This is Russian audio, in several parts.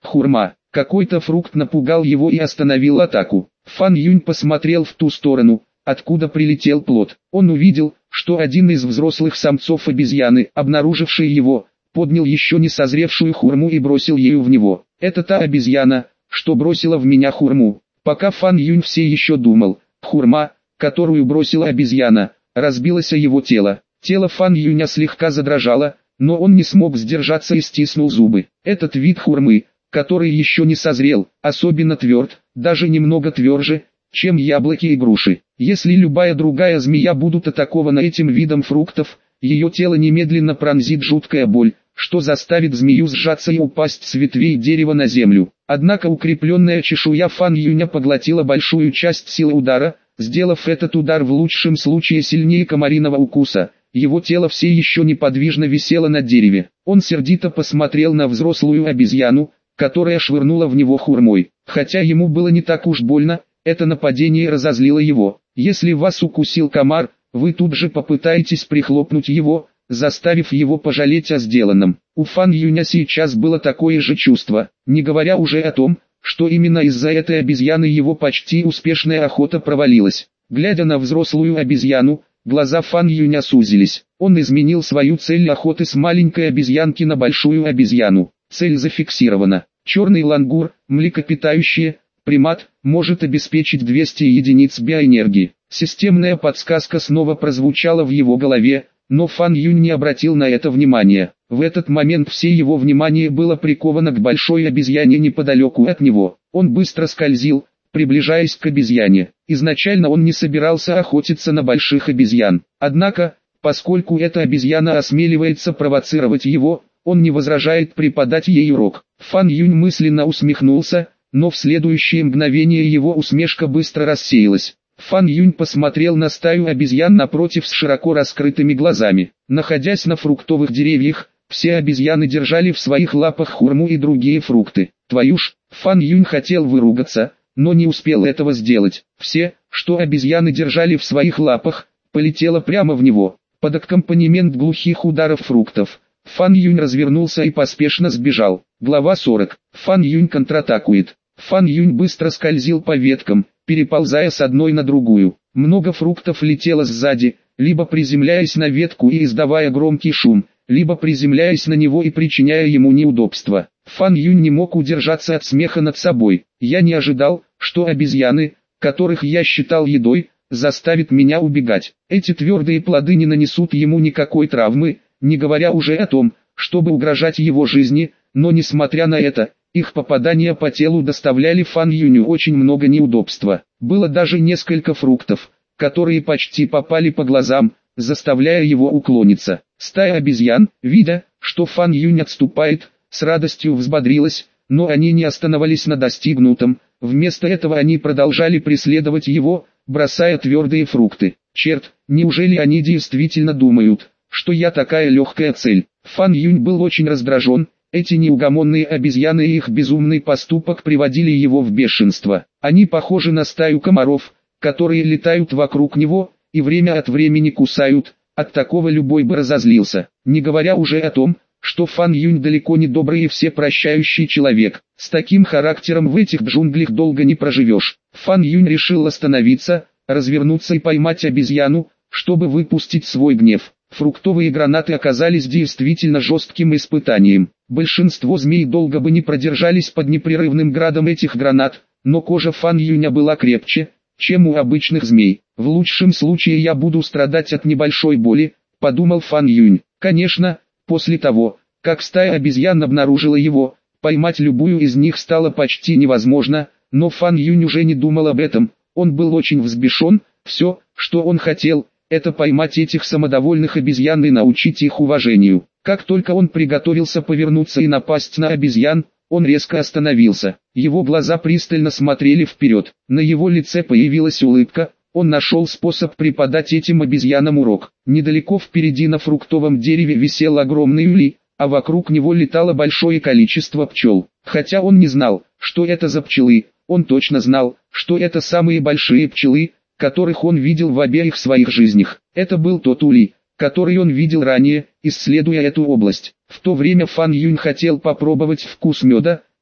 Хурма. Какой-то фрукт напугал его и остановил атаку. Фан Юнь посмотрел в ту сторону, откуда прилетел плод. Он увидел, что один из взрослых самцов обезьяны, обнаруживший его, поднял еще не созревшую хурму и бросил ею в него. Это та обезьяна, что бросила в меня хурму. Пока Фан Юнь все еще думал, хурма, которую бросила обезьяна, разбилась о его тело. Тело Фан Юня слегка задрожало, но он не смог сдержаться и стиснул зубы. Этот вид хурмы, который еще не созрел, особенно тверд, даже немного тверже, чем яблоки и груши. Если любая другая змея будут атакована этим видом фруктов, ее тело немедленно пронзит жуткая боль, что заставит змею сжаться и упасть с ветвей дерева на землю. Однако укрепленная чешуя Фан Юня поглотила большую часть силы удара, сделав этот удар в лучшем случае сильнее комариного укуса. Его тело все еще неподвижно висело на дереве. Он сердито посмотрел на взрослую обезьяну, которая швырнула в него хурмой. Хотя ему было не так уж больно, это нападение разозлило его. Если вас укусил комар, вы тут же попытаетесь прихлопнуть его, заставив его пожалеть о сделанном. У Фан Юня сейчас было такое же чувство, не говоря уже о том, что именно из-за этой обезьяны его почти успешная охота провалилась. Глядя на взрослую обезьяну, глаза Фан Юня сузились. Он изменил свою цель охоты с маленькой обезьянки на большую обезьяну. Цель зафиксирована. Черный лангур, млекопитающее, примат, может обеспечить 200 единиц биоэнергии. Системная подсказка снова прозвучала в его голове, но Фан Юнь не обратил на это внимания. В этот момент все его внимание было приковано к большой обезьяне неподалеку от него. Он быстро скользил, приближаясь к обезьяне. Изначально он не собирался охотиться на больших обезьян. Однако, поскольку эта обезьяна осмеливается провоцировать его, он не возражает преподать ей урок. Фан Юнь мысленно усмехнулся, но в следующее мгновение его усмешка быстро рассеялась. Фан Юнь посмотрел на стаю обезьян напротив с широко раскрытыми глазами. Находясь на фруктовых деревьях, все обезьяны держали в своих лапах хурму и другие фрукты. Твою ж, Фан Юнь хотел выругаться, но не успел этого сделать. Все, что обезьяны держали в своих лапах, полетело прямо в него. Под аккомпанемент глухих ударов фруктов, Фан Юнь развернулся и поспешно сбежал. Глава 40. Фан Юнь контратакует. Фан Юнь быстро скользил по веткам, переползая с одной на другую. Много фруктов летело сзади, либо приземляясь на ветку и издавая громкий шум, либо приземляясь на него и причиняя ему неудобства. Фан Юнь не мог удержаться от смеха над собой. Я не ожидал, что обезьяны, которых я считал едой, заставят меня убегать. Эти твердые плоды не нанесут ему никакой травмы, не говоря уже о том, чтобы угрожать его жизни, но несмотря на это, их попадания по телу доставляли Фан Юню очень много неудобства. Было даже несколько фруктов, которые почти попали по глазам, заставляя его уклониться. Стая обезьян, видя, что Фан Юнь отступает, с радостью взбодрилась, но они не остановились на достигнутом, вместо этого они продолжали преследовать его, бросая твердые фрукты. Черт, неужели они действительно думают, что я такая легкая цель? Фан Юнь был очень раздражен. Эти неугомонные обезьяны и их безумный поступок приводили его в бешенство. Они похожи на стаю комаров, которые летают вокруг него, и время от времени кусают. От такого любой бы разозлился, не говоря уже о том, что Фан Юнь далеко не добрый и всепрощающий человек. С таким характером в этих джунглях долго не проживешь. Фан Юнь решил остановиться, развернуться и поймать обезьяну, чтобы выпустить свой гнев. Фруктовые гранаты оказались действительно жестким испытанием. Большинство змей долго бы не продержались под непрерывным градом этих гранат, но кожа Фан Юня была крепче, чем у обычных змей. В лучшем случае я буду страдать от небольшой боли, подумал Фан Юнь. Конечно, после того, как стая обезьян обнаружила его, поймать любую из них стало почти невозможно, но Фан Юнь уже не думал об этом, он был очень взбешен, все, что он хотел, это поймать этих самодовольных обезьян и научить их уважению. Как только он приготовился повернуться и напасть на обезьян, он резко остановился. Его глаза пристально смотрели вперед. На его лице появилась улыбка, он нашел способ преподать этим обезьянам урок. Недалеко впереди на фруктовом дереве висел огромный улей, а вокруг него летало большое количество пчел. Хотя он не знал, что это за пчелы, он точно знал, что это самые большие пчелы, которых он видел в обеих своих жизнях. Это был тот улей, который он видел ранее, исследуя эту область. В то время Фан Юнь хотел попробовать вкус меда,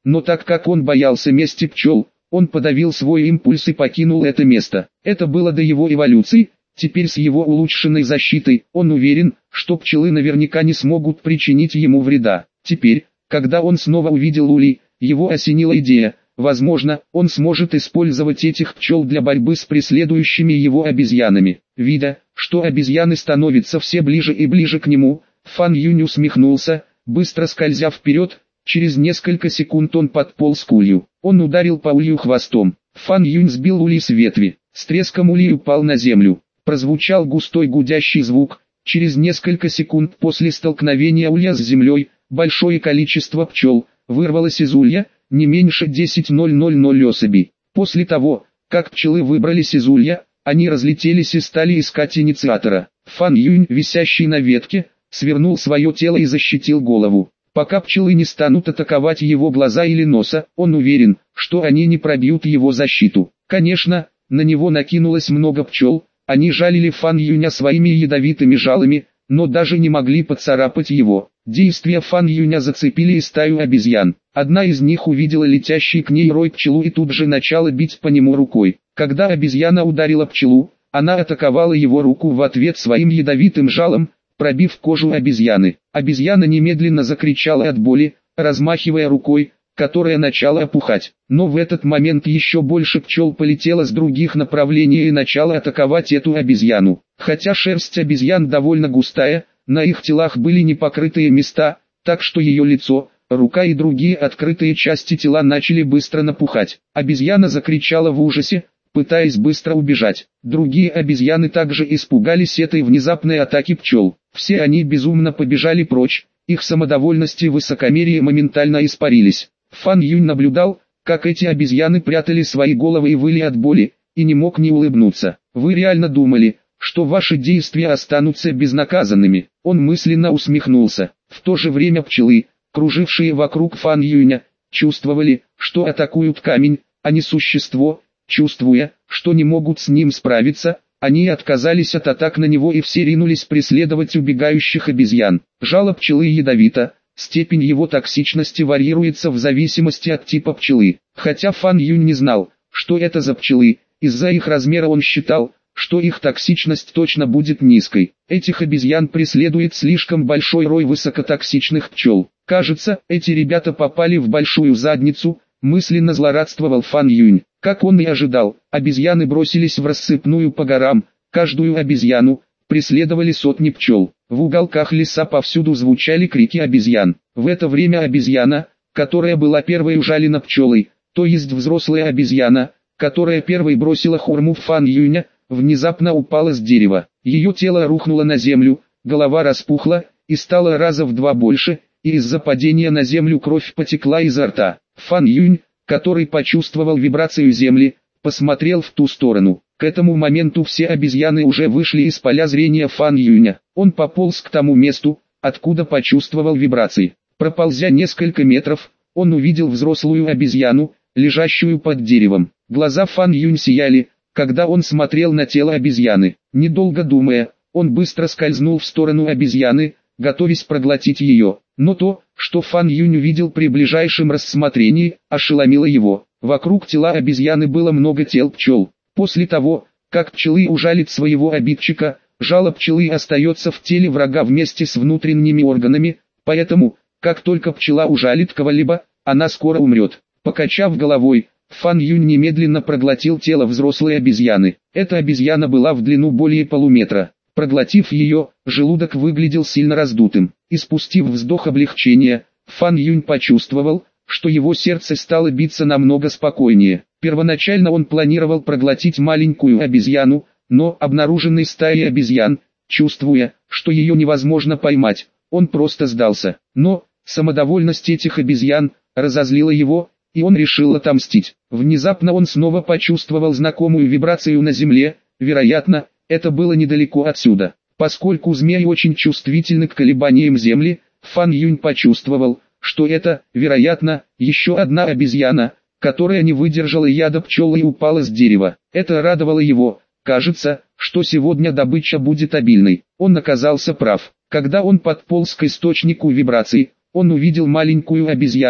но так как он боялся мести пчел, он подавил свой импульс и покинул это место. Это было до его эволюции. Теперь с его улучшенной защитой, он уверен, что пчелы наверняка не смогут причинить ему вреда. Теперь, когда он снова увидел улей, его осенила идея. Возможно, он сможет использовать этих пчел для борьбы с преследующими его обезьянами. Видя, что обезьяны становятся все ближе и ближе к нему, Фан Юнь усмехнулся, быстро скользя вперед. Через несколько секунд он подполз к улью. Он ударил по улью хвостом. Фан Юнь сбил улей с ветви. С треском улей упал на землю. Прозвучал густой гудящий звук. Через несколько секунд после столкновения улья с землей, большое количество пчел вырвалось из улья, не меньше 10,000 особей. После того, как пчелы выбрались из улья, они разлетелись и стали искать инициатора. Фан Юнь, висящий на ветке, свернул свое тело и защитил голову. Пока пчелы не станут атаковать его глаза или носа, он уверен, что они не пробьют его защиту. Конечно, на него накинулось много пчел. Они жалили Фан Юня своими ядовитыми жалами, но даже не могли поцарапать его. Действия Фан Юня зацепили и стаю обезьян. Одна из них увидела летящий к ней рой пчелу и тут же начала бить по нему рукой. Когда обезьяна ударила пчелу, она атаковала его руку в ответ своим ядовитым жалом, пробив кожу обезьяны. Обезьяна немедленно закричала от боли, размахивая рукой, которая начала опухать. Но в этот момент еще больше пчел полетело с других направлений и начало атаковать эту обезьяну. Хотя шерсть обезьян довольно густая, на их телах были непокрытые места, так что ее лицо, рука и другие открытые части тела начали быстро напухать. Обезьяна закричала в ужасе, пытаясь быстро убежать. Другие обезьяны также испугались этой внезапной атаки пчел. Все они безумно побежали прочь, их самодовольность и высокомерие моментально испарились. Фан Юнь наблюдал, как эти обезьяны прятали свои головы и выли от боли, и не мог не улыбнуться. «Вы реально думали, что ваши действия останутся безнаказанными?» Он мысленно усмехнулся. В то же время пчелы, кружившие вокруг Фан Юня, чувствовали, что атакуют камень, а не существо. Чувствуя, что не могут с ним справиться, они отказались от атак на него и все ринулись преследовать убегающих обезьян. Жало пчелы ядовито. Степень его токсичности варьируется в зависимости от типа пчелы. Хотя Фан Юнь не знал, что это за пчелы, из-за их размера он считал, что их токсичность точно будет низкой. Этих обезьян преследует слишком большой рой высокотоксичных пчел. Кажется, эти ребята попали в большую задницу, мысленно злорадствовал Фан Юнь. Как он и ожидал, обезьяны бросились в рассыпную по горам, каждую обезьяну преследовали сотни пчел. В уголках леса повсюду звучали крики обезьян. В это время обезьяна, которая была первой ужалена пчелой, то есть взрослая обезьяна, которая первой бросила хурму в Фан Юня, внезапно упала с дерева. Ее тело рухнуло на землю, голова распухла и стала раза в 2 больше, и из-за падения на землю кровь потекла изо рта. Фан Юнь, который почувствовал вибрацию земли, посмотрел в ту сторону. К этому моменту все обезьяны уже вышли из поля зрения Фан Юня. Он пополз к тому месту, откуда почувствовал вибрации. Проползя несколько метров, он увидел взрослую обезьяну, лежащую под деревом. Глаза Фан Юнь сияли, когда он смотрел на тело обезьяны. Недолго думая, он быстро скользнул в сторону обезьяны, готовясь проглотить ее. Но то, что Фан Юнь увидел при ближайшем рассмотрении, ошеломило его. Вокруг тела обезьяны было много тел пчел. После того, как пчелы ужалит своего обидчика, жало пчелы остается в теле врага вместе с внутренними органами, поэтому, как только пчела ужалит кого-либо, она скоро умрет. Покачав головой, Фан Юнь немедленно проглотил тело взрослой обезьяны. Эта обезьяна была в длину более полуметра. Проглотив ее, желудок выглядел сильно раздутым. Испустив вздох облегчения, Фан Юнь почувствовал, что его сердце стало биться намного спокойнее. Первоначально он планировал проглотить маленькую обезьяну, но обнаруженной стаей обезьян, чувствуя, что ее невозможно поймать, он просто сдался. Но самодовольность этих обезьян разозлила его, и он решил отомстить. Внезапно он снова почувствовал знакомую вибрацию на земле, вероятно, это было недалеко отсюда. Поскольку змеи очень чувствительны к колебаниям земли, Фан Юнь почувствовал, что это, вероятно, еще одна обезьяна, которая не выдержала яда пчел и упала с дерева. Это радовало его. Кажется, что сегодня добыча будет обильной. Он оказался прав. Когда он подполз к источнику вибраций, он увидел маленькую обезьяну,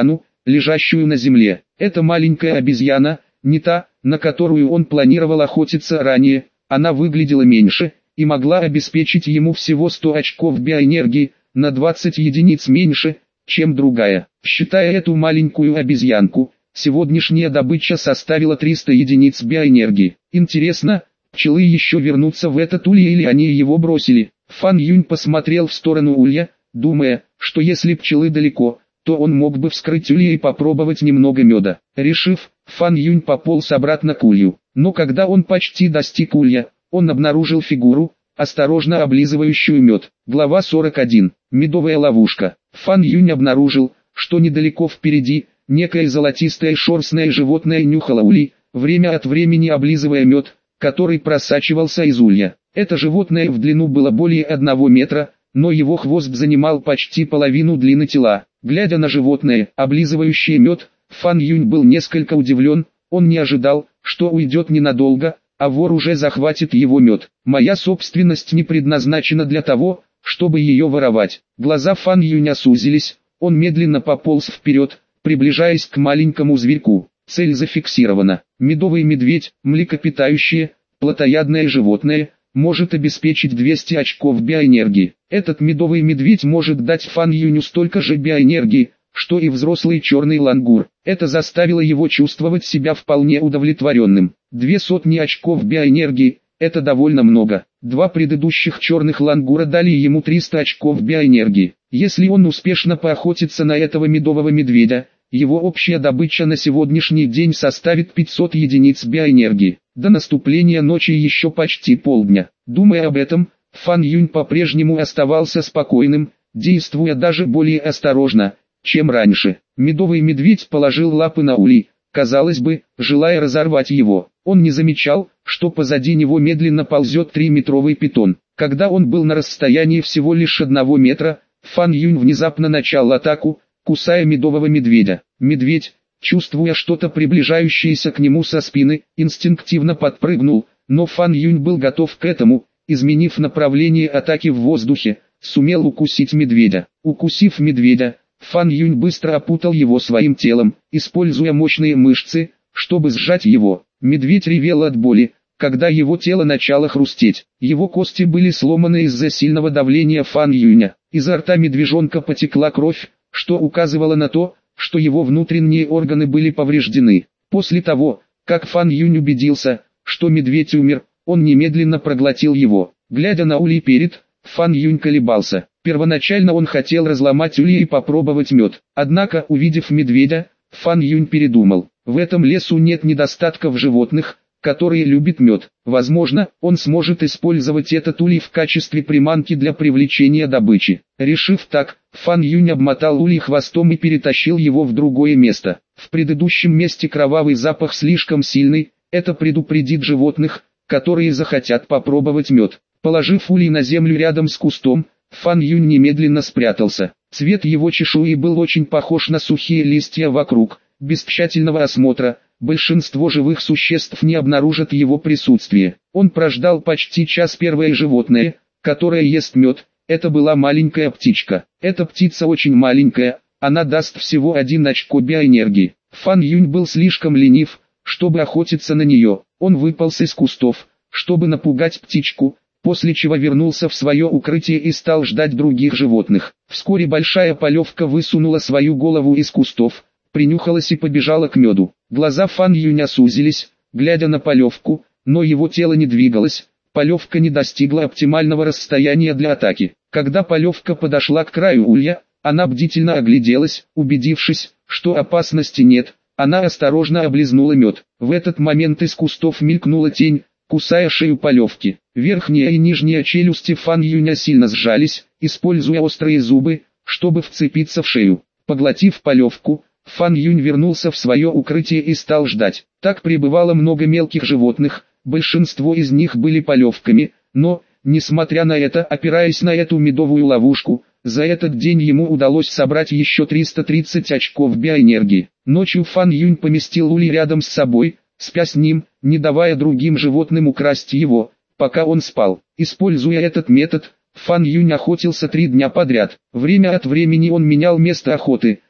лежащую на земле. Эта маленькая обезьяна, не та, на которую он планировал охотиться ранее, она выглядела меньше и могла обеспечить ему всего 100 очков биоэнергии, на 20 единиц меньше, чем другая. Считая эту маленькую обезьянку, сегодняшняя добыча составила 300 единиц биоэнергии. Интересно, пчелы еще вернутся в этот улья или они его бросили? Фан Юнь посмотрел в сторону улья, думая, что если пчелы далеко, то он мог бы вскрыть улья и попробовать немного меда. Решив, Фан Юнь пополз обратно к улью. Но когда он почти достиг улья, он обнаружил фигуру, осторожно облизывающую мед. Глава 41. Медовая ловушка. Фан Юнь обнаружил, что недалеко впереди, некое золотистое шерстное животное нюхало улей, время от времени облизывая мед, который просачивался из улья. Это животное в длину было более 1 метра, но его хвост занимал почти половину длины тела. Глядя на животное, облизывающее мед, Фан Юнь был несколько удивлен, он не ожидал, что уйдет ненадолго, а вор уже захватит его мед. Моя собственность не предназначена для того, чтобы ее воровать. Глаза Фан Юня сузились, он медленно пополз вперед, приближаясь к маленькому зверьку. Цель зафиксирована. Медовый медведь, млекопитающее, плотоядное животное, может обеспечить 200 очков биоэнергии. Этот медовый медведь может дать Фан Юню столько же биоэнергии, что и взрослый черный лангур. Это заставило его чувствовать себя вполне удовлетворенным. 200 очков биоэнергии – это довольно много. 2 предыдущих черных лангура дали ему 300 очков биоэнергии. Если он успешно поохотится на этого медового медведя, его общая добыча на сегодняшний день составит 500 единиц биоэнергии. До наступления ночи еще почти полдня. Думая об этом, Фан Юнь по-прежнему оставался спокойным, действуя даже более осторожно, чем раньше. Медовый медведь положил лапы на улей, казалось бы, желая разорвать его. Он не замечал, что позади него медленно ползет 3-метровый питон. Когда он был на расстоянии всего лишь 1 метра, Фан Юнь внезапно начал атаку, кусая медового медведя. Медведь, чувствуя что-то приближающееся к нему со спины, инстинктивно подпрыгнул, но Фан Юнь был готов к этому, изменив направление атаки в воздухе, сумел укусить медведя. Укусив медведя, Фан Юнь быстро опутал его своим телом, используя мощные мышцы, чтобы сжать его. Медведь ревел от боли, когда его тело начало хрустеть. Его кости были сломаны из-за сильного давления Фан Юня. Изо рта медвежонка потекла кровь, что указывало на то, что его внутренние органы были повреждены. После того, как Фан Юнь убедился, что медведь умер, он немедленно проглотил его. Глядя на улей перед, Фан Юнь колебался. Первоначально он хотел разломать ульи и попробовать мед. Однако, увидев медведя, Фан Юнь передумал. В этом лесу нет недостатков животных, которые любят мед. Возможно, он сможет использовать этот улей в качестве приманки для привлечения добычи. Решив так, Фан Юнь обмотал улей хвостом и перетащил его в другое место. В предыдущем месте кровавый запах слишком сильный, это предупредит животных, которые захотят попробовать мед. Положив улей на землю рядом с кустом, Фан Юнь немедленно спрятался. Цвет его чешуи был очень похож на сухие листья вокруг. Без тщательного осмотра, большинство живых существ не обнаружат его присутствие. Он прождал почти час. Первое животное, которое ест мед, это была маленькая птичка. Эта птица очень маленькая, она даст всего 1 очко биоэнергии. Фан Юнь был слишком ленив, чтобы охотиться на нее. Он выполз из кустов, чтобы напугать птичку, после чего вернулся в свое укрытие и стал ждать других животных. Вскоре большая полевка высунула свою голову из кустов, принюхалась и побежала к меду. Глаза Фан Юня сузились, глядя на полевку, но его тело не двигалось, полевка не достигла оптимального расстояния для атаки. Когда полевка подошла к краю улья, она бдительно огляделась, убедившись, что опасности нет, она осторожно облизнула мед. В этот момент из кустов мелькнула тень, кусая шею полевки. Верхняя и нижняя челюсти Фан Юня сильно сжались, используя острые зубы, чтобы вцепиться в шею. Поглотив полевку, Фан Юнь вернулся в свое укрытие и стал ждать. Так пребывало много мелких животных, большинство из них были полевками, но, несмотря на это, опираясь на эту медовую ловушку, за этот день ему удалось собрать еще 330 очков биоэнергии. Ночью Фан Юнь поместил улей рядом с собой, спя с ним, не давая другим животным украсть его, пока он спал. Используя этот метод, Фан Юнь охотился 3 дня подряд. Время от времени он менял место охоты,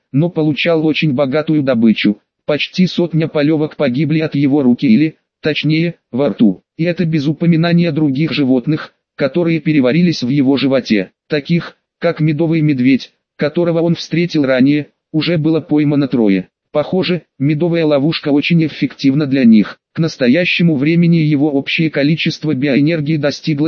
но получал очень богатую добычу. Почти 100 полевок погибли от его руки или, точнее, во рту. И это без упоминания других животных, которые переварились в его животе. Таких, как медовый медведь, которого он встретил ранее, уже было поймано 3. Похоже, медовая ловушка очень эффективна для них. К настоящему времени его общее количество биоэнергии достигло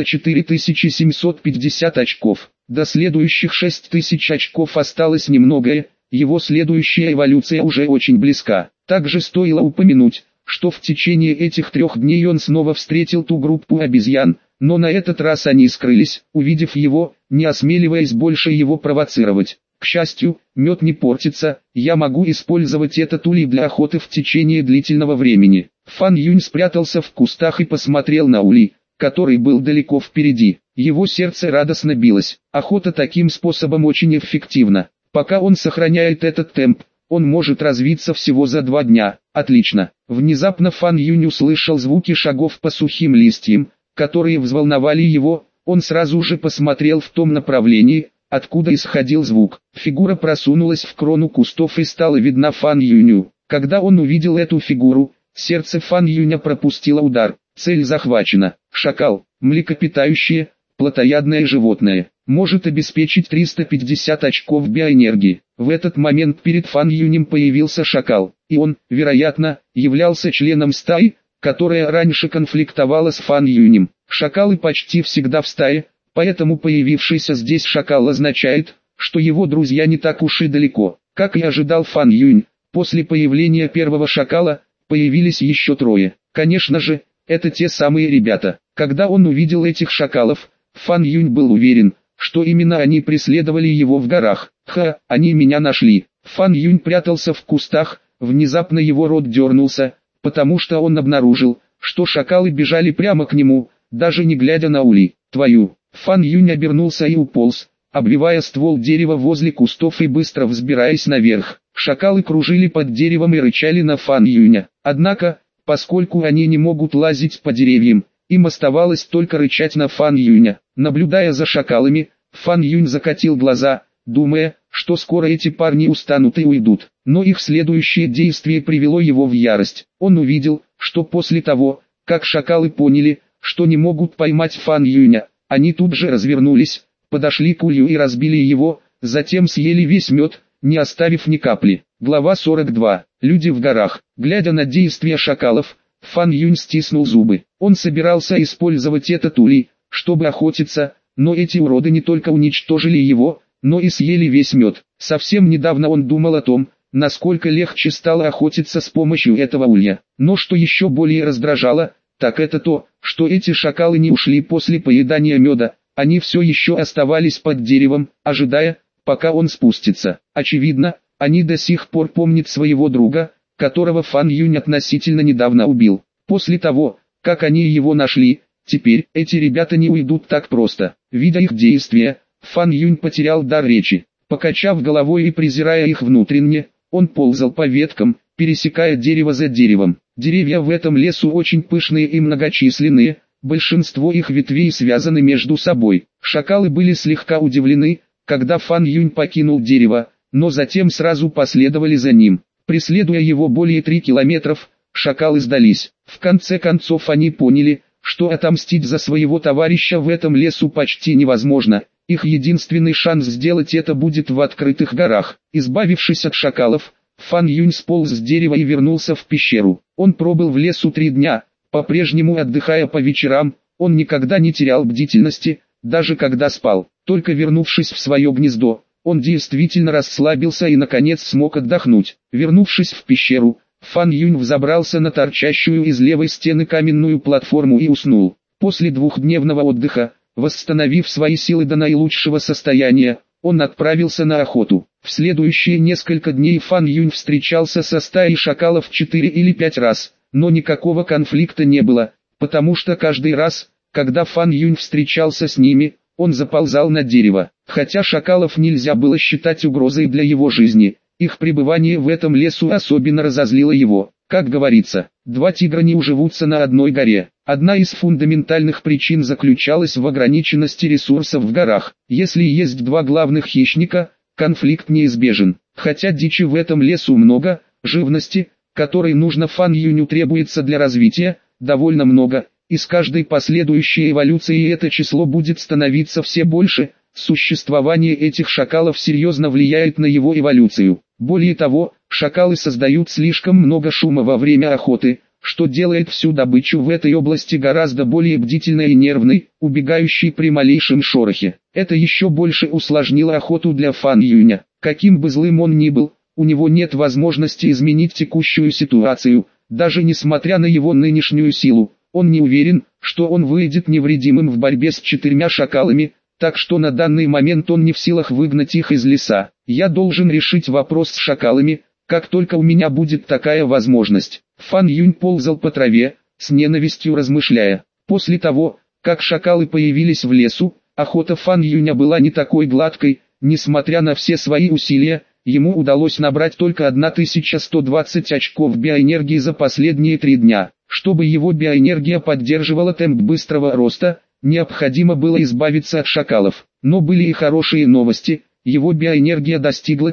4750 очков. До следующих 6000 очков осталось немногое, его следующая эволюция уже очень близка. Также стоило упомянуть, что в течение этих 3 дней он снова встретил ту группу обезьян, но на этот раз они скрылись, увидев его, не осмеливаясь больше его провоцировать. К счастью, мед не портится, я могу использовать этот улей для охоты в течение длительного времени. Фан Юнь спрятался в кустах и посмотрел на улей, который был далеко впереди. Его сердце радостно билось. Охота таким способом очень эффективна. Пока он сохраняет этот темп, он может развиться всего за 2 дня. Отлично. Внезапно Фан Юнь услышал звуки шагов по сухим листьям, которые взволновали его. Он сразу же посмотрел в том направлении, откуда исходил звук. Фигура просунулась в крону кустов и стала видна Фан Юню. Когда он увидел эту фигуру, сердце Фан Юня пропустило удар. Цель захвачена. Шакал, млекопитающее, плотоядное животное, может обеспечить 350 очков биоэнергии. В этот момент перед Фан Юнем появился шакал, и он, вероятно, являлся членом стаи, которая раньше конфликтовала с Фан Юнем. Шакалы почти всегда в стае, поэтому появившийся здесь шакал означает, что его друзья не так уж и далеко. Как и ожидал Фан Юнь, после появления первого шакала, появились еще 3. Конечно же, это те самые ребята. Когда он увидел этих шакалов, Фан Юнь был уверен, что именно они преследовали его в горах. Ха, они меня нашли. Фан Юнь прятался в кустах, внезапно его рот дернулся, потому что он обнаружил, что шакалы бежали прямо к нему, даже не глядя на улей. Твою! Фан Юнь обернулся и уполз, обвивая ствол дерева возле кустов и быстро взбираясь наверх. Шакалы кружили под деревом и рычали на Фан Юня. Однако, поскольку они не могут лазить по деревьям, им оставалось только рычать на Фан Юня. Наблюдая за шакалами, Фан Юнь закатил глаза, думая, что скоро эти парни устанут и уйдут. Но их следующее действие привело его в ярость. Он увидел, что после того, как шакалы поняли, что не могут поймать Фан Юня, они тут же развернулись, подошли к улью и разбили его, затем съели весь мед, не оставив ни капли. Глава 42. Люди в горах. Глядя на действия шакалов, Фан Юнь стиснул зубы. Он собирался использовать этот улей, чтобы охотиться, но эти уроды не только уничтожили его, но и съели весь мед. Совсем недавно он думал о том, насколько легче стало охотиться с помощью этого улья. Но что еще более раздражало, так это то, что эти шакалы не ушли после поедания меда, они все еще оставались под деревом, ожидая, пока он спустится. Очевидно, они до сих пор помнят своего друга, которого Фан Юнь относительно недавно убил. После того, как они его нашли, теперь эти ребята не уйдут так просто. Видя их действия, Фан Юнь потерял дар речи. Покачав головой и презирая их внутренне, он ползал по веткам, пересекая дерево за деревом. Деревья в этом лесу очень пышные и многочисленные, большинство их ветвей связаны между собой. Шакалы были слегка удивлены, когда Фан Юнь покинул дерево, но затем сразу последовали за ним. Преследуя его более 3 километров, шакалы сдались. В конце концов они поняли, что отомстить за своего товарища в этом лесу почти невозможно. Их единственный шанс сделать это будет в открытых горах. Избавившись от шакалов, Фан Юнь сполз с дерева и вернулся в пещеру. Он пробыл в лесу 3 дня, по-прежнему отдыхая по вечерам. Он никогда не терял бдительности, даже когда спал. Только вернувшись в свое гнездо, он действительно расслабился и наконец смог отдохнуть. Вернувшись в пещеру, Фан Юнь взобрался на торчащую из левой стены каменную платформу и уснул. После 2-дневного отдыха, восстановив свои силы до наилучшего состояния, он отправился на охоту. В следующие несколько дней Фан Юнь встречался со стаей шакалов 4 или 5 раз, но никакого конфликта не было, потому что каждый раз, когда Фан Юнь встречался с ними, он заползал на дерево. Хотя шакалов нельзя было считать угрозой для его жизни, их пребывание в этом лесу особенно разозлило его. Как говорится, 2 тигра не уживутся на одной горе. Одна из фундаментальных причин заключалась в ограниченности ресурсов в горах. Если есть 2 главных хищника, конфликт неизбежен. Хотя дичи в этом лесу много, живности, которой нужно Фан Юню требуется для развития, довольно много, и с каждой последующей эволюцией это число будет становиться все больше. Существование этих шакалов серьезно влияет на его эволюцию. Более того, шакалы создают слишком много шума во время охоты, что делает всю добычу в этой области гораздо более бдительной и нервной, убегающей при малейшем шорохе. Это еще больше усложнило охоту для Фан Юня. Каким бы злым он ни был, у него нет возможности изменить текущую ситуацию, даже несмотря на его нынешнюю силу. Он не уверен, что он выйдет невредимым в борьбе с 4 шакалами, так что на данный момент он не в силах выгнать их из леса. Я должен решить вопрос с шакалами, как только у меня будет такая возможность. Фан Юнь ползал по траве, с ненавистью размышляя. После того, как шакалы появились в лесу, охота Фан Юня была не такой гладкой. Несмотря на все свои усилия, ему удалось набрать только 1120 очков биоэнергии за последние 3 дня. Чтобы его биоэнергия поддерживала темп быстрого роста, необходимо было избавиться от шакалов. Но были и хорошие новости, его биоэнергия достигла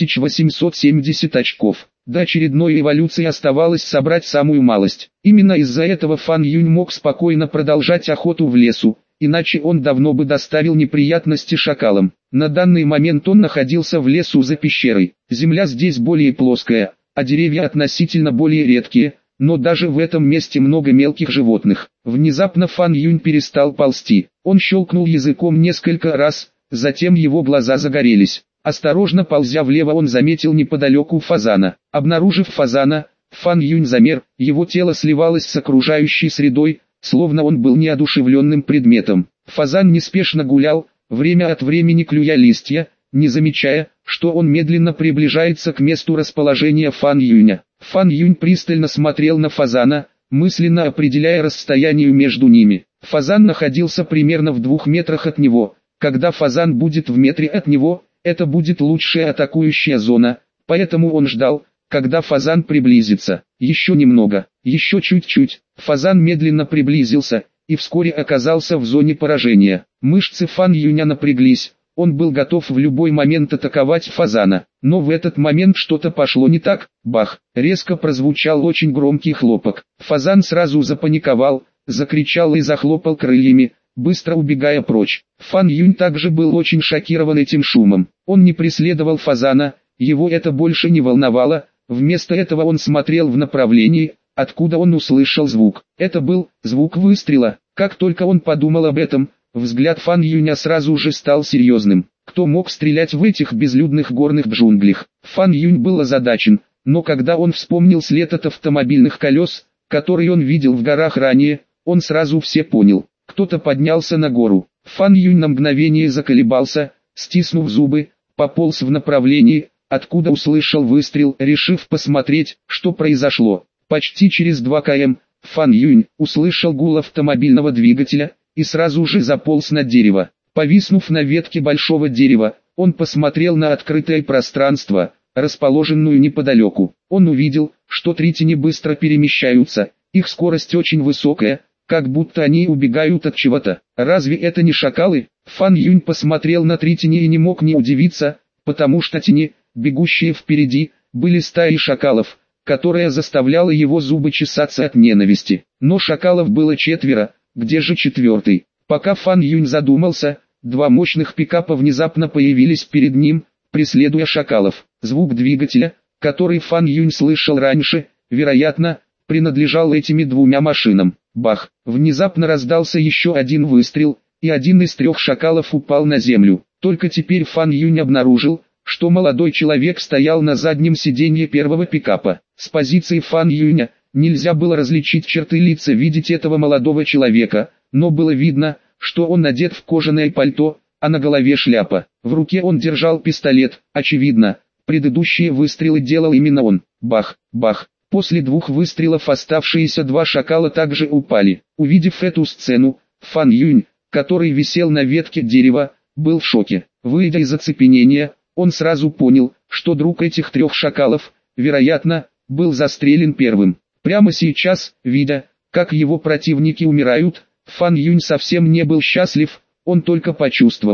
5870 очков. До очередной эволюции оставалось собрать самую малость. Именно из-за этого Фан Юнь мог спокойно продолжать охоту в лесу, иначе он давно бы доставил неприятности шакалам. На данный момент он находился в лесу за пещерой. Земля здесь более плоская, а деревья относительно более редкие, но даже в этом месте много мелких животных. Внезапно Фан Юнь перестал ползти. Он щелкнул языком несколько раз, затем его глаза загорелись. Осторожно ползя влево он заметил неподалеку фазана. Обнаружив фазана, Фан Юнь замер, его тело сливалось с окружающей средой, словно он был неодушевленным предметом. Фазан неспешно гулял, время от времени клюя листья, не замечая, что он медленно приближается к месту расположения Фан Юня. Фан Юнь пристально смотрел на фазана, мысленно определяя расстояние между ними. Фазан находился примерно в 2 метрах от него. Когда фазан будет в метре от него, это будет лучшая атакующая зона, поэтому он ждал, когда фазан приблизится. Еще немного, еще чуть-чуть. Фазан медленно приблизился, и вскоре оказался в зоне поражения. Мышцы Фан Юня напряглись, он был готов в любой момент атаковать фазана. Но в этот момент что-то пошло не так. Бах! Резко прозвучал очень громкий хлопок. Фазан сразу запаниковал, закричал и захлопал крыльями, быстро убегая прочь. Фан Юнь также был очень шокирован этим шумом. Он не преследовал фазана, его это больше не волновало, вместо этого он смотрел в направлении, откуда он услышал звук. Это был звук выстрела. Как только он подумал об этом, взгляд Фан Юня сразу же стал серьезным. Кто мог стрелять в этих безлюдных горных джунглях? Фан Юнь был озадачен, но когда он вспомнил след от автомобильных колес, который он видел в горах ранее, он сразу все понял. Кто-то поднялся на гору. Фан Юнь на мгновение заколебался, стиснув зубы, пополз в направлении, откуда услышал выстрел, решив посмотреть, что произошло. Почти через 2 км, Фан Юнь услышал гул автомобильного двигателя, и сразу же заполз на дерево. Повиснув на ветке большого дерева, он посмотрел на открытое пространство, расположенную неподалеку. Он увидел, что 3 тени быстро перемещаются, их скорость очень высокая, как будто они убегают от чего-то. Разве это не шакалы? Фан Юнь посмотрел на 3 тени и не мог не удивиться, потому что тени, бегущие впереди, были стаей шакалов, которая заставляла его зубы чесаться от ненависти. Но шакалов было 4, где же 4-й? Пока Фан Юнь задумался, 2 мощных пикапа внезапно появились перед ним, преследуя шакалов. Звук двигателя, который Фан Юнь слышал раньше, вероятно, принадлежал этими 2 машинам. Бах! Внезапно раздался еще один выстрел, и один из 3 шакалов упал на землю. Только теперь Фан Юнь обнаружил, что молодой человек стоял на заднем сиденье первого пикапа. С позиции Фан Юня нельзя было различить черты лица видеть этого молодого человека, но было видно, что он одет в кожаное пальто, а на голове шляпа. В руке он держал пистолет, очевидно, предыдущие выстрелы делал именно он. Бах, бах. После 2 выстрелов оставшиеся 2 шакала также упали. Увидев эту сцену, Фан Юнь, который висел на ветке дерева, был в шоке. Выйдя из оцепенения, он сразу понял, что друг этих 3 шакалов, вероятно, был застрелен первым. Прямо сейчас, видя, как его противники умирают, Фан Юнь совсем не был счастлив, он только почувствовал,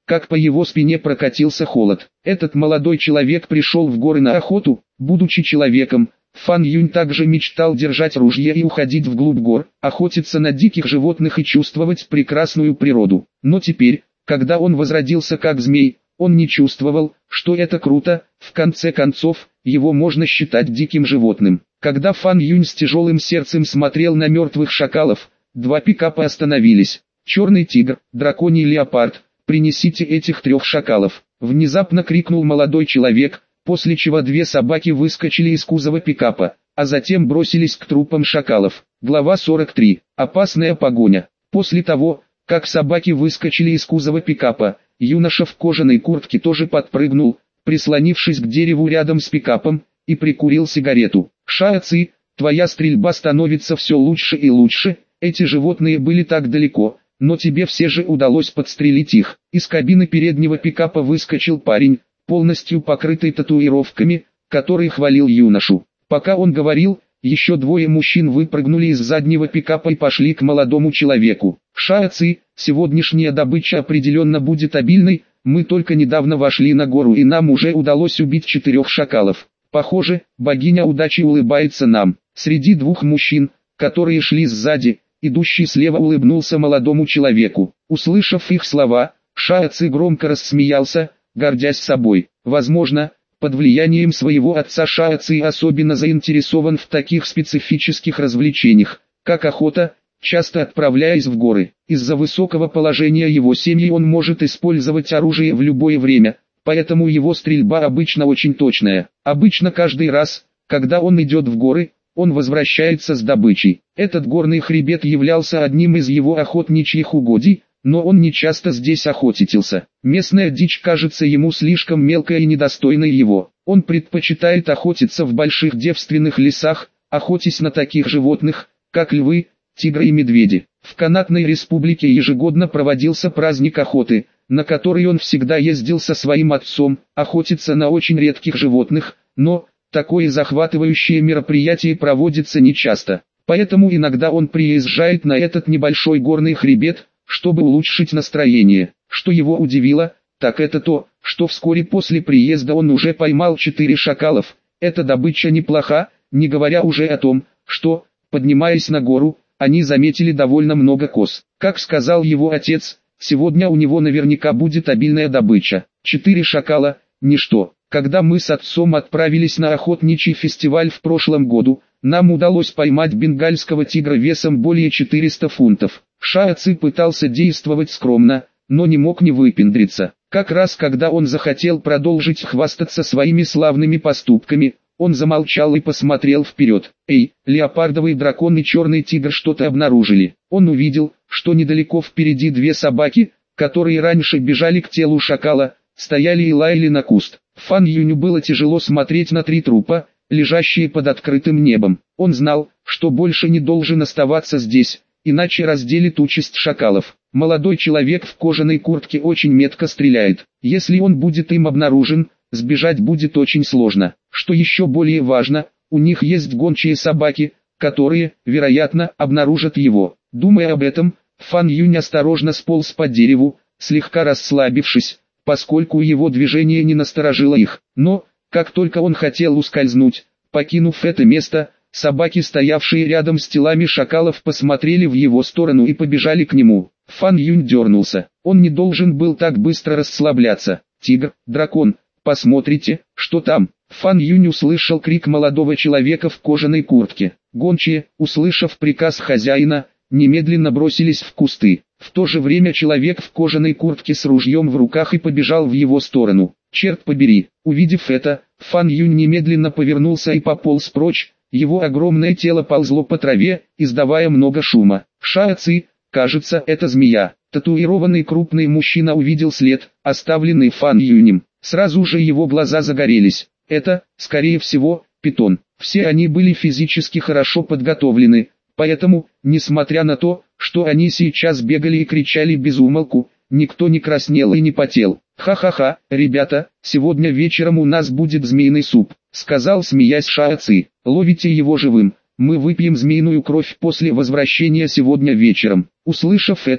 как по его спине прокатился холод. Этот молодой человек пришел в горы на охоту, будучи человеком. Фан Юнь также мечтал держать ружье и уходить вглубь гор, охотиться на диких животных и чувствовать прекрасную природу. Но теперь, когда он возродился как змей, он не чувствовал, что это круто. В конце концов, его можно считать диким животным. Когда Фан Юнь с тяжелым сердцем смотрел на мертвых шакалов, два пикапа остановились. «Черный тигр, драконий леопард, принесите этих 3 шакалов!» Внезапно крикнул молодой человек, после чего 2 собаки выскочили из кузова пикапа, а затем бросились к трупам шакалов. Глава 43. Опасная погоня. После того, как собаки выскочили из кузова пикапа, юноша в кожаной куртке тоже подпрыгнул, прислонившись к дереву рядом с пикапом, и прикурил сигарету. «Шао Ци, твоя стрельба становится все лучше и лучше, эти животные были так далеко, но тебе все же удалось подстрелить их». Из кабины переднего пикапа выскочил парень, полностью покрытый татуировками, который хвалил юношу. Пока он говорил, еще 2 мужчин выпрыгнули из заднего пикапа и пошли к молодому человеку. «Шао Ци, сегодняшняя добыча определенно будет обильной, мы только недавно вошли на гору и нам уже удалось убить 4 шакалов. Похоже, богиня удачи улыбается нам». Среди 2 мужчин, которые шли сзади, идущий слева улыбнулся молодому человеку. Услышав их слова, Шао Ци громко рассмеялся, гордясь собой. Возможно, под влиянием своего отца Шао Ци особенно заинтересован в таких специфических развлечениях, как охота, часто отправляясь в горы. Из-за высокого положения его семьи он может использовать оружие в любое время, поэтому его стрельба обычно очень точная. Обычно каждый раз, когда он идет в горы, он возвращается с добычей. Этот горный хребет являлся одним из его охотничьих угодий, но он не часто здесь охотился. Местная дичь кажется ему слишком мелкой и недостойной его. Он предпочитает охотиться в больших девственных лесах, охотясь на таких животных, как львы, тигры и медведи. В Канатной республике ежегодно проводился праздник охоты, на который он всегда ездил со своим отцом, охотиться на очень редких животных, но такое захватывающее мероприятие проводится нечасто. Поэтому иногда он приезжает на этот небольшой горный хребет, чтобы улучшить настроение. Что его удивило, так это то, что вскоре после приезда он уже поймал 4 шакалов. Эта добыча неплоха, не говоря уже о том, что, поднимаясь на гору, они заметили довольно много коз. Как сказал его отец, сегодня у него наверняка будет обильная добыча. 4 шакала – ничто. Когда мы с отцом отправились на охотничий фестиваль в прошлом году, нам удалось поймать бенгальского тигра весом более 400 фунтов. Шао Ци пытался действовать скромно, но не мог не выпендриться. Как раз когда он захотел продолжить хвастаться своими славными поступками, он замолчал и посмотрел вперед. «Эй, леопардовый дракон и черный тигр что-то обнаружили». Он увидел, что недалеко впереди 2 собаки, которые раньше бежали к телу шакала, стояли и лаяли на куст. Фан Юню было тяжело смотреть на 3 трупа, лежащие под открытым небом. Он знал, что больше не должен оставаться здесь, иначе разделит участь шакалов. Молодой человек в кожаной куртке очень метко стреляет. Если он будет им обнаружен, сбежать будет очень сложно. Что еще более важно, у них есть гончие собаки, которые, вероятно, обнаружат его. Думая об этом, Фан Юнь осторожно сполз по дереву, слегка расслабившись, поскольку его движение не насторожило их. Но, как только он хотел ускользнуть, покинув это место, собаки, стоявшие рядом с телами шакалов, посмотрели в его сторону и побежали к нему. Фан Юнь дернулся. Он не должен был так быстро расслабляться. «Тигр, дракон, посмотрите, что там!» Фан Юнь услышал крик молодого человека в кожаной куртке. Гончие, услышав приказ хозяина, немедленно бросились в кусты. В то же время человек в кожаной куртке с ружьем в руках и побежал в его сторону. Черт побери! Увидев это, Фан Юнь немедленно повернулся и пополз прочь. Его огромное тело ползло по траве, издавая много шума. «Шао Ци, кажется, это змея». Татуированный крупный мужчина увидел след, оставленный Фан Юнем. Сразу же его глаза загорелись. Это, скорее всего, питон. Все они были физически хорошо подготовлены, поэтому, несмотря на то, что они сейчас бегали и кричали без умолку, никто не краснел и не потел. «Ха-ха-ха, ребята, сегодня вечером у нас будет змеиный суп», — сказал, смеясь, Шао Ци. «Ловите его живым, мы выпьем змеиную кровь после возвращения сегодня вечером». Услышав это,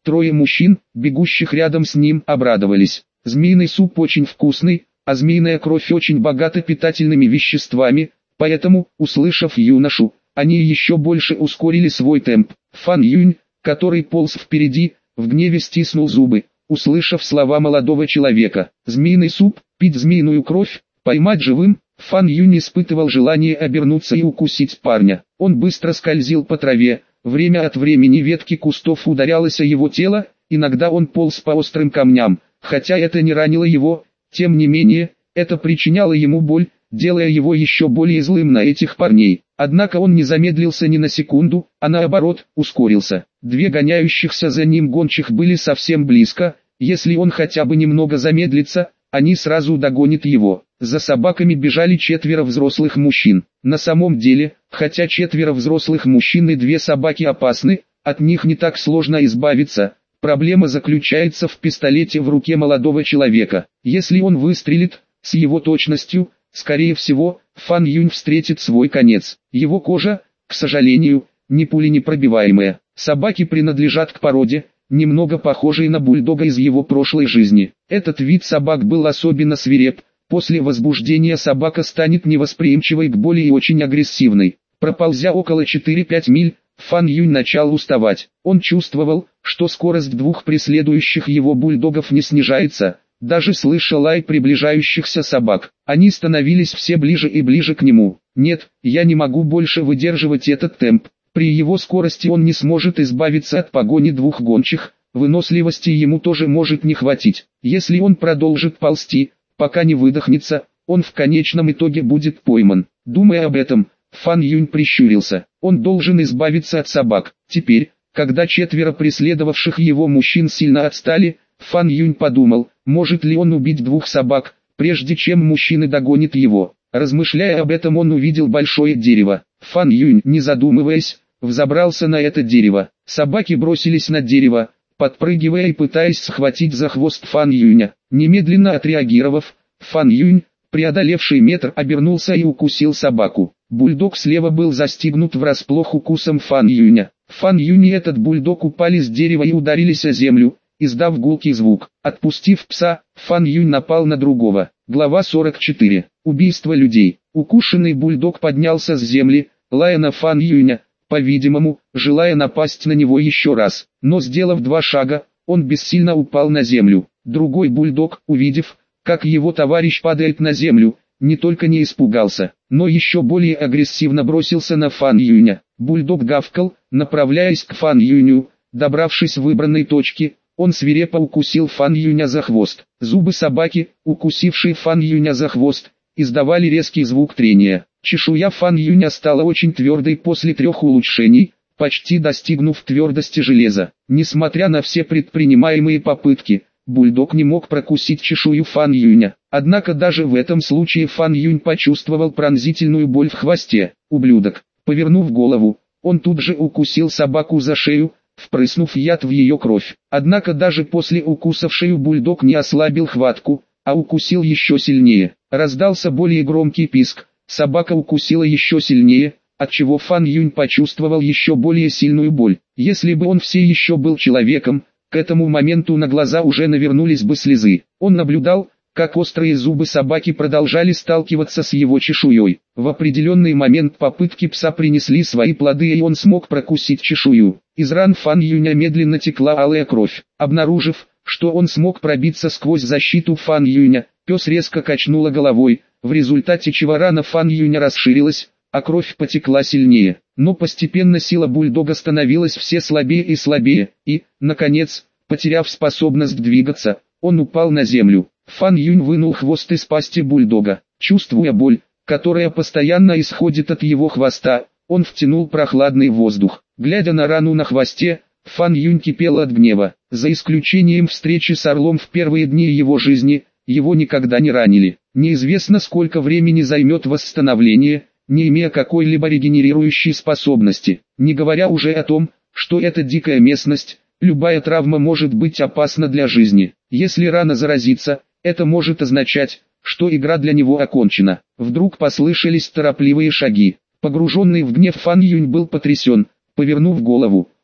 Трое мужчин, бегущих рядом с ним, обрадовались. Змеиный суп очень вкусный, а змеиная кровь очень богата питательными веществами, поэтому, услышав юношу, они еще больше ускорили свой темп. Фан Юнь, который полз впереди, в гневе стиснул зубы, услышав слова молодого человека. Змеиный суп, пить змеиную кровь, поймать живым. Фан Юнь испытывал желание обернуться и укусить парня. Он быстро скользил по траве, время от времени ветки кустов ударялось о его тело, иногда он полз по острым камням, хотя это не ранило его, тем не менее, это причиняло ему боль, делая его еще более злым на этих парней. Однако он не замедлился ни на секунду, а наоборот, ускорился. Две гоняющихся за ним гончих были совсем близко, если он хотя бы немного замедлится, они сразу догонят его. За собаками бежали 4 взрослых мужчин. На самом деле, хотя 4 взрослых мужчин и 2 собаки опасны, от них не так сложно избавиться. Проблема заключается в пистолете в руке молодого человека. Если он выстрелит, с его точностью, скорее всего, Фан Юнь встретит свой конец. Его кожа, к сожалению, не пуленепробиваемая. Собаки принадлежат к породе, немного похожей на бульдога из его прошлой жизни. Этот вид собак был особенно свиреп. После возбуждения собака станет невосприимчивой к боли и очень агрессивной. Проползя около 4-5 миль, Фан Юнь начал уставать. Он чувствовал, что скорость 2 преследующих его бульдогов не снижается, даже слыша лай приближающихся собак. Они становились все ближе и ближе к нему. Нет, я не могу больше выдерживать этот темп. При его скорости он не сможет избавиться от погони 2 гончих, выносливости ему тоже может не хватить. Если он продолжит ползти, пока не выдохнется, он в конечном итоге будет пойман. Думая об этом, Фан Юнь прищурился. Он должен избавиться от собак. Теперь, когда 4 преследовавших его мужчин сильно отстали, Фан Юнь подумал, может ли он убить 2 собак, прежде чем мужчины догонят его. Размышляя об этом, он увидел большое дерево. Фан Юнь, не задумываясь, взобрался на это дерево. Собаки бросились на дерево, подпрыгивая и пытаясь схватить за хвост Фан Юня. Немедленно отреагировав, Фан Юнь, преодолевший метр, обернулся и укусил собаку. Бульдог слева был застигнут врасплох укусом Фан Юня. Фан Юнь и этот бульдог упали с дерева и ударились о землю, издав гулкий звук. Отпустив пса, Фан Юнь напал на другого. Глава 44. Убийство людей. Укушенный бульдог поднялся с земли, лая на Фан Юня, по-видимому, желая напасть на него еще раз. Но сделав 2 шага, он бессильно упал на землю. Другой бульдог, увидев, как его товарищ падает на землю, не только не испугался, но еще более агрессивно бросился на Фан Юня. Бульдог гавкал, направляясь к Фан Юню. Добравшись в выбранной точке, он свирепо укусил Фан Юня за хвост. Зубы собаки, укусившей Фан Юня за хвост, издавали резкий звук трения. Чешуя Фан Юня стала очень твердой после 3 улучшений, почти достигнув твердости железа. Несмотря на все предпринимаемые попытки, бульдог не мог прокусить чешую Фан Юня. Однако даже в этом случае Фан Юнь почувствовал пронзительную боль в хвосте. Ублюдок. Повернув голову, он тут же укусил собаку за шею, впрыснув яд в ее кровь. Однако даже после укуса в шею бульдог не ослабил хватку, а укусил еще сильнее. Раздался более громкий писк, собака укусила еще сильнее, отчего Фан Юнь почувствовал еще более сильную боль. Если бы он все еще был человеком, к этому моменту на глаза уже навернулись бы слезы. Он наблюдал, как острые зубы собаки продолжали сталкиваться с его чешуей. В определенный момент попытки пса принесли свои плоды, и он смог прокусить чешую. Из ран Фан Юня медленно текла алая кровь. Обнаружив, что он смог пробиться сквозь защиту Фан Юня, пес резко качнула головой, в результате чего рана Фан Юня расширилась, а кровь потекла сильнее. Но постепенно сила бульдога становилась все слабее и слабее, и, наконец, потеряв способность двигаться, он упал на землю. Фан Юнь вынул хвост из пасти бульдога. Чувствуя боль, которая постоянно исходит от его хвоста, он втянул прохладный воздух. Глядя на рану на хвосте, Фан Юнь кипел от гнева. За исключением встречи с орлом в первые дни его жизни, его никогда не ранили. Неизвестно, сколько времени займет восстановление, не имея какой-либо регенерирующей способности. Не говоря уже о том, что это дикая местность, любая травма может быть опасна для жизни. Если рана заразится, это может означать, что игра для него окончена. Вдруг послышались торопливые шаги. Погруженный в гнев Фан Юнь был потрясен. Повернув голову,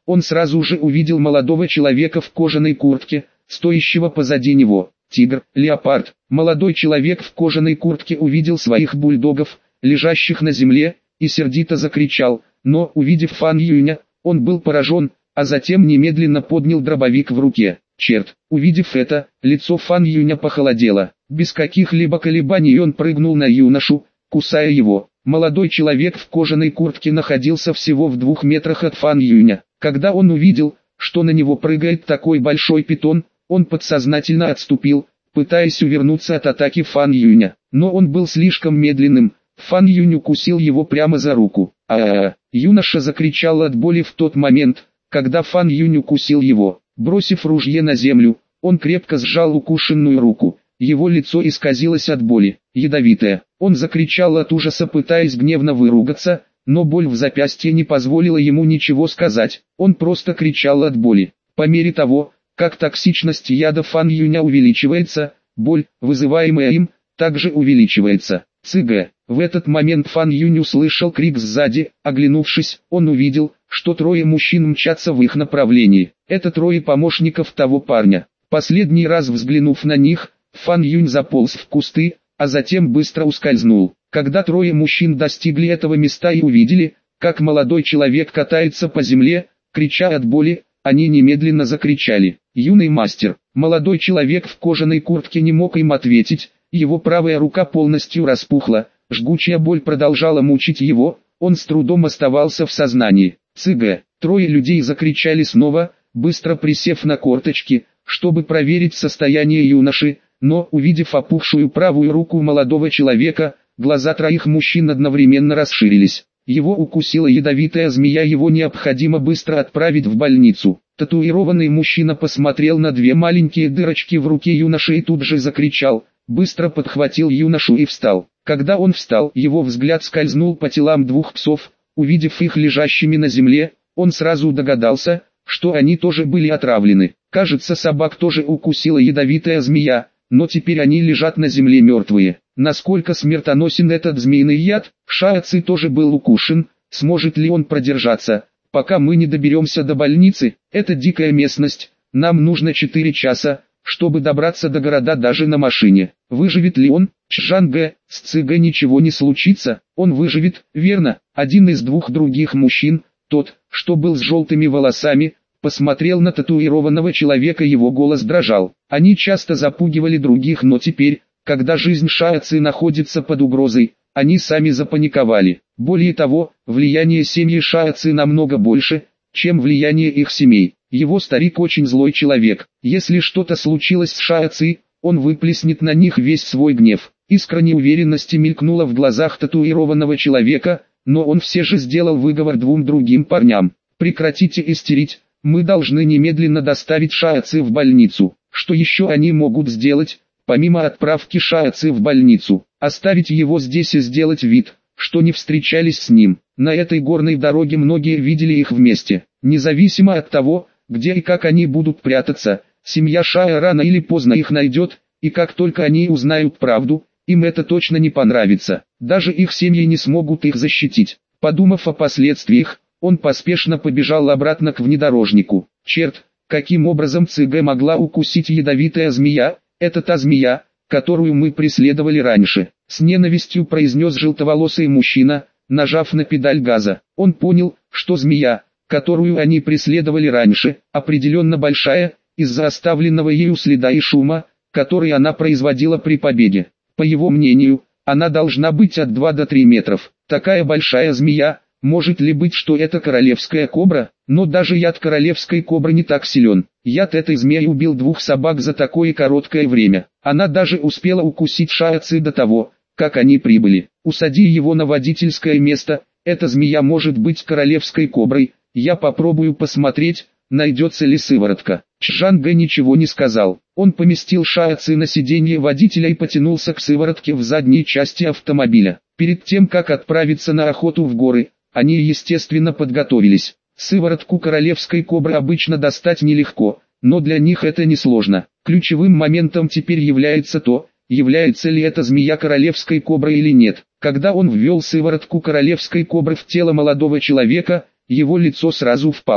он сразу же увидел молодого человека в кожаной куртке, стоящего позади него. Тигр, леопард. Молодой человек в кожаной куртке увидел своих бульдогов, лежащих на земле, и сердито закричал, но, увидев Фан Юня, он был поражен, а затем немедленно поднял дробовик в руке. Черт! Увидев это, лицо Фан Юня похолодело. Без каких-либо колебаний он прыгнул на юношу, кусая его. Молодой человек в кожаной куртке находился всего в 2 метрах от Фан Юня. Когда он увидел, что на него прыгает такой большой питон, он подсознательно отступил, пытаясь увернуться от атаки Фан Юня. Но он был слишком медленным, Фан Юнь укусил его прямо за руку. Юноша закричал от боли в тот момент, когда Фан Юнь укусил его. Бросив ружье на землю, он крепко сжал укушенную руку. Его лицо исказилось от боли, ядовитое. Он закричал от ужаса, пытаясь гневно выругаться, но боль в запястье не позволила ему ничего сказать. Он просто кричал от боли. По мере того, как токсичность яда Фан Юня увеличивается, боль, вызываемая им, также увеличивается. ЦГ. В этот момент Фан Юнь услышал крик сзади. Оглянувшись, он увидел, что 3 мужчин мчатся в их направлении. Это 3 помощников того парня. Последний раз взглянув на них, Фан Юнь заполз в кусты, а затем быстро ускользнул. Когда 3 мужчин достигли этого места и увидели, как молодой человек катается по земле, крича от боли, они немедленно закричали: «Юный мастер!» Молодой человек в кожаной куртке не мог им ответить, его правая рука полностью распухла, жгучая боль продолжала мучить его, он с трудом оставался в сознании. ЦГ. 3 людей закричали снова, быстро присев на корточки, чтобы проверить состояние юноши, но, увидев опухшую правую руку молодого человека, глаза 3 мужчин одновременно расширились. Его укусила ядовитая змея, его необходимо быстро отправить в больницу. Татуированный мужчина посмотрел на 2 маленькие дырочки в руке юноши и тут же закричал, быстро подхватил юношу и встал. Когда он встал, его взгляд скользнул по телам 2 псов. Увидев их лежащими на земле, он сразу догадался, что они тоже были отравлены. Кажется, собак тоже укусила ядовитая змея, но теперь они лежат на земле мертвые. Насколько смертоносен этот змеиный яд? Шао Ци тоже был укушен, сможет ли он продержаться, пока мы не доберемся до больницы? Это дикая местность, нам нужно 4 часа, чтобы добраться до города даже на машине. Выживет ли он? Чжангэ, с ЦГ ничего не случится, он выживет, верно? Один из 2 других мужчин, тот, что был с желтыми волосами, посмотрел на татуированного человека, его голос дрожал. Они часто запугивали других, но теперь, когда жизнь Шао Ци находится под угрозой, они сами запаниковали. Более того, влияние семьи Шао Ци намного больше, чем влияние их семей. Его старик очень злой человек. Если что-то случилось с Шао Ци, он выплеснет на них весь свой гнев. Искра неуверенности мелькнула в глазах татуированного человека, но он все же сделал выговор 2 другим парням. Прекратите истерить, мы должны немедленно доставить Шао Ци в больницу. Что еще они могут сделать, помимо отправки Шао Ци в больницу? Оставить его здесь и сделать вид, что не встречались с ним. На этой горной дороге многие видели их вместе. Независимо от того, где и как они будут прятаться, семья Шао рано или поздно их найдет, и как только они узнают правду, им это точно не понравится. Даже их семьи не смогут их защитить. Подумав о последствиях, он поспешно побежал обратно к внедорожнику. Черт, каким образом ЦГ могла укусить ядовитая змея? Это та змея, которую мы преследовали раньше. С ненавистью произнес желтоволосый мужчина, нажав на педаль газа. Он понял, что змея, которую они преследовали раньше, определенно большая, из-за оставленного ею следа и шума, который она производила при побеге. По его мнению, она должна быть от 2 до 3 метров. Такая большая змея, может ли быть, что это королевская кобра? Но даже яд королевской кобры не так силен. Яд этой змеи убил 2 собак за такое короткое время. Она даже успела укусить Шао Ци до того, как они прибыли. Усади его на водительское место, эта змея может быть королевской коброй. Я попробую посмотреть, найдется ли сыворотка. Чжангэ ничего не сказал. Он поместил Шао Ци на сиденье водителя и потянулся к сыворотке в задней части автомобиля. Перед тем, как отправиться на охоту в горы, они естественно подготовились. Сыворотку королевской кобры обычно достать нелегко, но для них это несложно. Ключевым моментом теперь является то, является ли эта змея королевской коброй или нет. Когда он ввел сыворотку королевской кобры в тело молодого человека, его лицо сразу впало.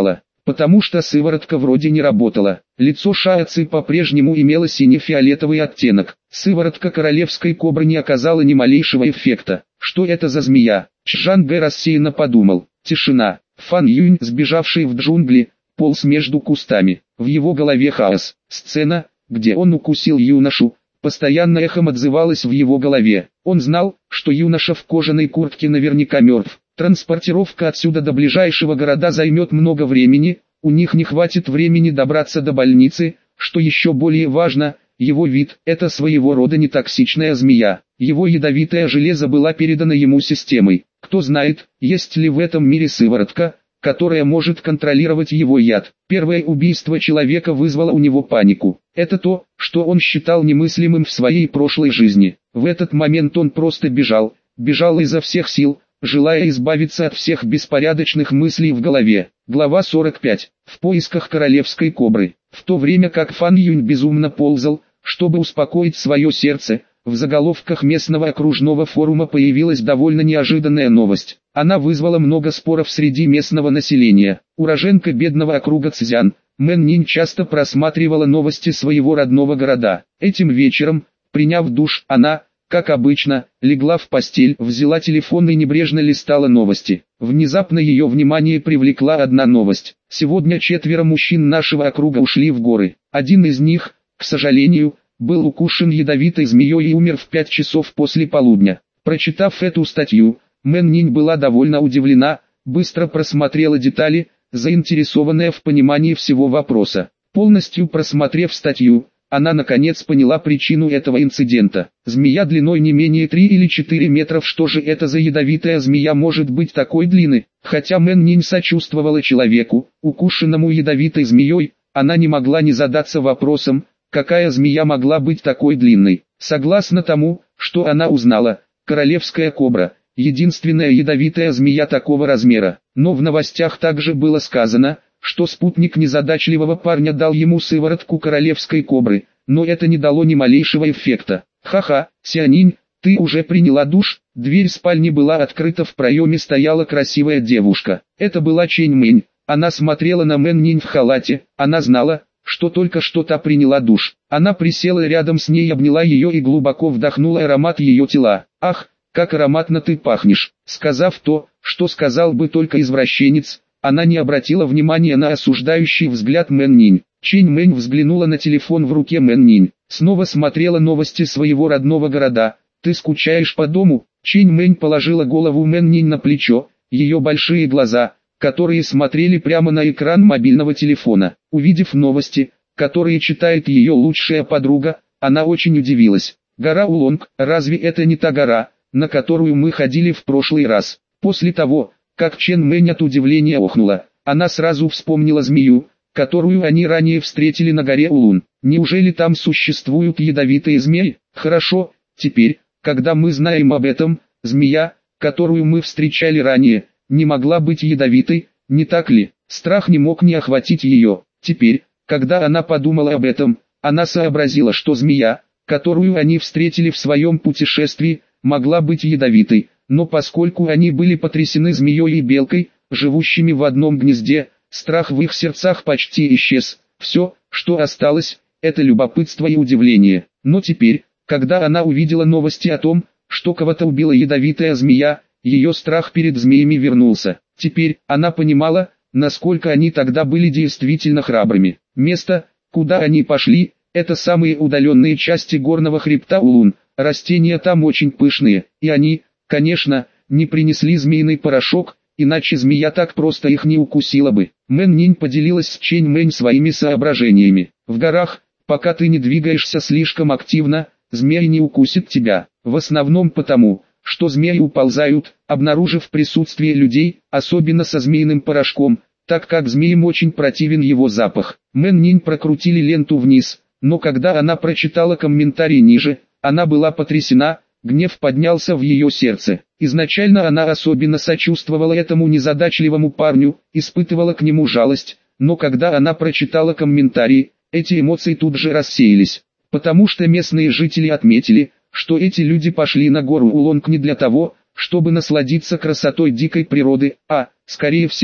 потому что сыворотка вроде не работала. Лицо Шаоци по-прежнему имело сине-фиолетовый оттенок. Сыворотка королевской кобры не оказала ни малейшего эффекта. Что это за змея? Чжан Гэ рассеянно подумал. Тишина. Фан Юнь, сбежавший в джунгли, полз между кустами. В его голове хаос. Сцена, где он укусил юношу, постоянно эхом отзывалась в его голове. Он знал, что юноша в кожаной куртке наверняка мертв. Транспортировка отсюда до ближайшего города займет много времени, у них не хватит времени добраться до больницы, что еще более важно, его вид – это своего рода нетоксичная змея. Его ядовитое железо было передано ему системой. Кто знает, есть ли в этом мире сыворотка, которая может контролировать его яд. Первое убийство человека вызвало у него панику. Это то, что он считал немыслимым в своей прошлой жизни. В этот момент он просто бежал изо всех сил, желая избавиться от всех беспорядочных мыслей в голове. Глава 45. В поисках королевской кобры. В то время как Фан Юнь безумно ползал, чтобы успокоить свое сердце, в заголовках местного окружного форума появилась довольно неожиданная новость. Она вызвала много споров среди местного населения. Уроженка бедного округа Цзян, Мэн Нинь часто просматривала новости своего родного города. Этим вечером, приняв душ, она, как обычно, легла в постель, взяла телефон и небрежно листала новости. Внезапно ее внимание привлекла одна новость. Сегодня 4 мужчин нашего округа ушли в горы. Один из них, к сожалению, был укушен ядовитой змеей и умер в 5 часов после полудня. Прочитав эту статью, Мэн Нинь была довольно удивлена, быстро просмотрела детали, заинтересованная в понимании всего вопроса. Полностью просмотрев статью, она наконец поняла причину этого инцидента. Змея длиной не менее 3 или 4 метров. Что же это за ядовитая змея может быть такой длины? Хотя Мэн Нинь сочувствовала человеку, укушенному ядовитой змеей, она не могла не задаться вопросом, какая змея могла быть такой длинной. Согласно тому, что она узнала, королевская кобра – единственная ядовитая змея такого размера. Но в новостях также было сказано, что спутник незадачливого парня дал ему сыворотку королевской кобры, но это не дало ни малейшего эффекта. «Ха-ха, Сянинь, ты уже приняла душ?» Дверь спальни была открыта, в проеме стояла красивая девушка. Это была Чэнь Мэнь. Она смотрела на Мэн Нинь в халате, она знала, что только что та приняла душ. Она присела рядом с ней, обняла ее и глубоко вдохнула аромат ее тела. «Ах, как ароматно ты пахнешь!» Сказав то, что сказал бы только извращенец, она не обратила внимания на осуждающий взгляд Мэн Нинь. Чэнь Мэнь взглянула на телефон в руке Мэн Нинь, снова смотрела новости своего родного города. «Ты скучаешь по дому?» Чэнь Мэнь положила голову Мэн Нинь на плечо, ее большие глаза, которые смотрели прямо на экран мобильного телефона. Увидев новости, которые читает ее лучшая подруга, она очень удивилась. «Гора Улонг, разве это не та гора, на которую мы ходили в прошлый раз?» После того, как Чэнь Мэнь от удивления охнула, она сразу вспомнила змею, которую они ранее встретили на горе Улун. Неужели там существуют ядовитые змеи? Хорошо, теперь, когда мы знаем об этом, змея, которую мы встречали ранее, не могла быть ядовитой, не так ли? Страх не мог не охватить ее. Теперь, когда она подумала об этом, она сообразила, что змея, которую они встретили в своем путешествии, могла быть ядовитой. Но поскольку они были потрясены змеей и белкой, живущими в одном гнезде, страх в их сердцах почти исчез. Все, что осталось, это любопытство и удивление. Но теперь, когда она увидела новости о том, что кого-то убила ядовитая змея, ее страх перед змеями вернулся. Теперь она понимала, насколько они тогда были действительно храбрыми. Место, куда они пошли, это самые удаленные части горного хребта Улун. Растения там очень пышные, и они, конечно, не принесли змеиный порошок, иначе змея так просто их не укусила бы. Мэн Нинь поделилась с Чэнь Мэнь своими соображениями. В горах, пока ты не двигаешься слишком активно, змеи не укусят тебя. В основном потому, что змеи уползают, обнаружив присутствие людей, особенно со змеиным порошком, так как змеям очень противен его запах. Мэн Нинь прокрутили ленту вниз, но когда она прочитала комментарий ниже, она была потрясена. Гнев поднялся в ее сердце. Изначально она особенно сочувствовала этому незадачливому парню, испытывала к нему жалость, но когда она прочитала комментарии, эти эмоции тут же рассеялись. Потому что местные жители отметили, что эти люди пошли на гору Улонг не для того, чтобы насладиться красотой дикой природы, а, скорее всего,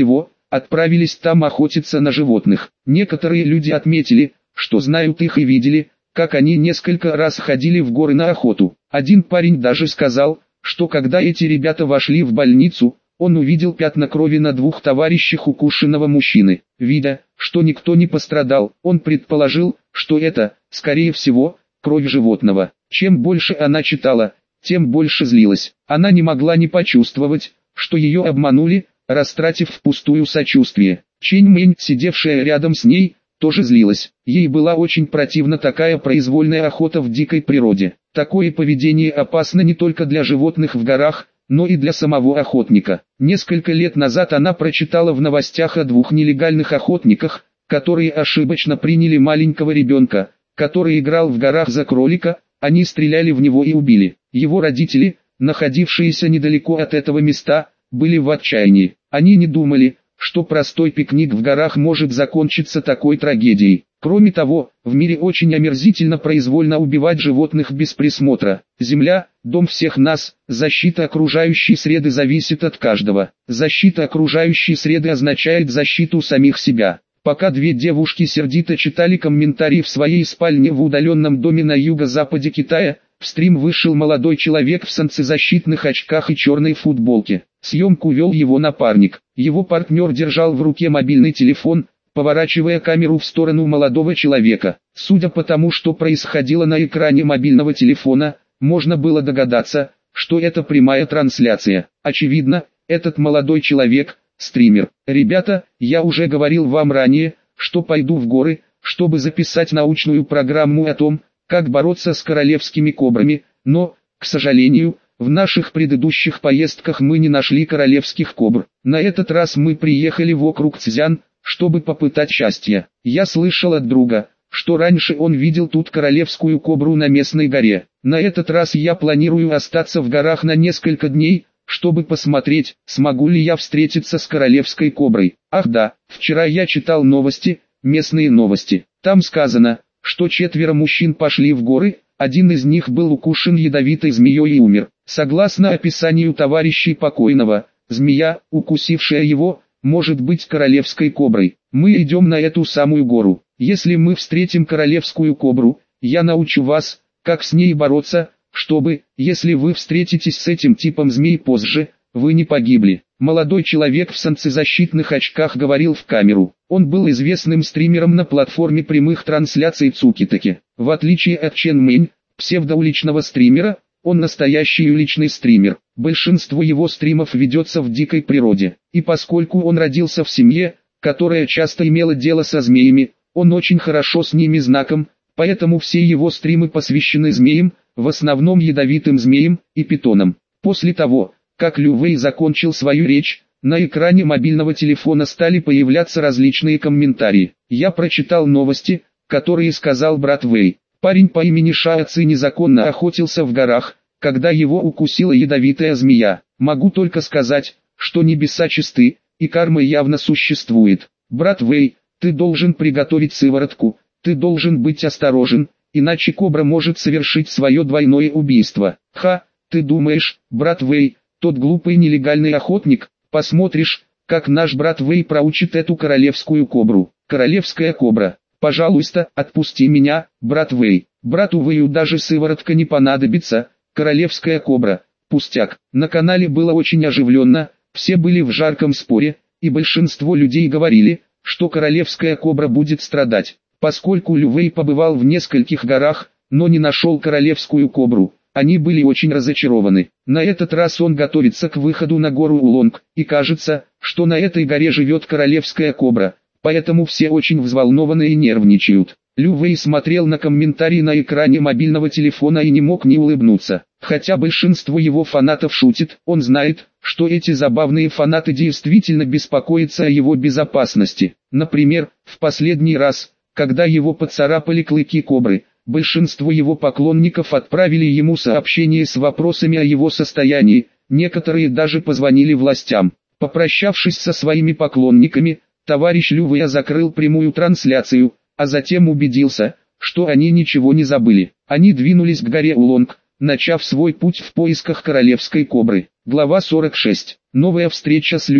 отправились там охотиться на животных. Некоторые люди отметили, что знают их и видели, как они несколько раз ходили в горы на охоту. Один парень даже сказал, что когда эти ребята вошли в больницу, он увидел пятна крови на двух товарищах укушенного мужчины. Видя, что никто не пострадал, он предположил, что это, скорее всего, кровь животного. Чем больше она читала, тем больше злилась. Она не могла не почувствовать, что ее обманули, растратив впустую сочувствие. Чэнь Мэнь, сидевшая рядом с ней, тоже злилась. Ей была очень противна такая произвольная охота в дикой природе. Такое поведение опасно не только для животных в горах, но и для самого охотника. Несколько лет назад она прочитала в новостях о двух нелегальных охотниках, которые ошибочно приняли маленького ребенка, который играл в горах за кролика. Они стреляли в него и убили. Его родители, находившиеся недалеко от этого места, были в отчаянии. Они не думали, что простой пикник в горах может закончиться такой трагедией. Кроме того, в мире очень омерзительно произвольно убивать животных без присмотра. Земля – дом всех нас, защита окружающей среды зависит от каждого. Защита окружающей среды означает защиту самих себя. Пока две девушки сердито читали комментарии в своей спальне в удаленном доме на юго-западе Китая, в стрим вышел молодой человек в солнцезащитных очках и черной футболке. Съемку вел его напарник. Его партнер держал в руке мобильный телефон, поворачивая камеру в сторону молодого человека. Судя по тому, что происходило на экране мобильного телефона, можно было догадаться, что это прямая трансляция. Очевидно, этот молодой человек – стример. Ребята, я уже говорил вам ранее, что пойду в горы, чтобы записать научную программу о том, как бороться с королевскими кобрами, но, к сожалению, в наших предыдущих поездках мы не нашли королевских кобр. На этот раз мы приехали в округ Цзян, чтобы попытать счастье. Я слышал от друга, что раньше он видел тут королевскую кобру на местной горе. На этот раз я планирую остаться в горах на несколько дней, чтобы посмотреть, смогу ли я встретиться с королевской коброй. Ах да, вчера я читал новости, местные новости. Там сказано, что 4 мужчин пошли в горы, один из них был укушен ядовитой змеей и умер. Согласно описанию товарищей покойного, змея, укусившая его, может быть королевской коброй. Мы идем на эту самую гору. Если мы встретим королевскую кобру, я научу вас, как с ней бороться, чтобы, если вы встретитесь с этим типом змей позже, вы не погибли. Молодой человек в солнцезащитных очках говорил в камеру. Он был известным стримером на платформе прямых трансляций Цукитаки. В отличие от Чен Мэнь, псевдоуличного стримера, он настоящий уличный стример. Большинство его стримов ведется в дикой природе. И поскольку он родился в семье, которая часто имела дело со змеями, он очень хорошо с ними знаком, поэтому все его стримы посвящены змеям, в основном ядовитым змеям и питонам. После того, как Лю Вэй закончил свою речь, на экране мобильного телефона стали появляться различные комментарии. Я прочитал новости, которые сказал брат Вэй. Парень по имени Шао Ци незаконно охотился в горах, когда его укусила ядовитая змея. Могу только сказать, что небеса чисты, и карма явно существует. Брат Вэй, ты должен приготовить сыворотку, ты должен быть осторожен, иначе кобра может совершить свое двойное убийство. Ха, ты думаешь, брат Вэй, тот глупый нелегальный охотник, посмотришь, как наш брат Вэй проучит эту королевскую кобру. Королевская кобра. Пожалуйста, отпусти меня, брат Вэй. Брату Вэю даже сыворотка не понадобится. Королевская кобра. Пустяк. На канале было очень оживленно, все были в жарком споре, и большинство людей говорили, что королевская кобра будет страдать. Поскольку Лю Вэй побывал в нескольких горах, но не нашел королевскую кобру, они были очень разочарованы. На этот раз он готовится к выходу на гору Улонг, и кажется, что на этой горе живет королевская кобра, поэтому все очень взволнованы и нервничают. Лю Вэй смотрел на комментарии на экране мобильного телефона и не мог не улыбнуться. Хотя большинство его фанатов шутит, он знает, что эти забавные фанаты действительно беспокоятся о его безопасности. Например, в последний раз, когда его поцарапали клыки кобры, большинство его поклонников отправили ему сообщения с вопросами о его состоянии, некоторые даже позвонили властям. Попрощавшись со своими поклонниками, товарищ Лю Вэй закрыл прямую трансляцию, а затем убедился, что они ничего не забыли. Они двинулись к горе Улонг, начав свой путь в поисках королевской кобры. Глава 46. Новая встреча с людьми.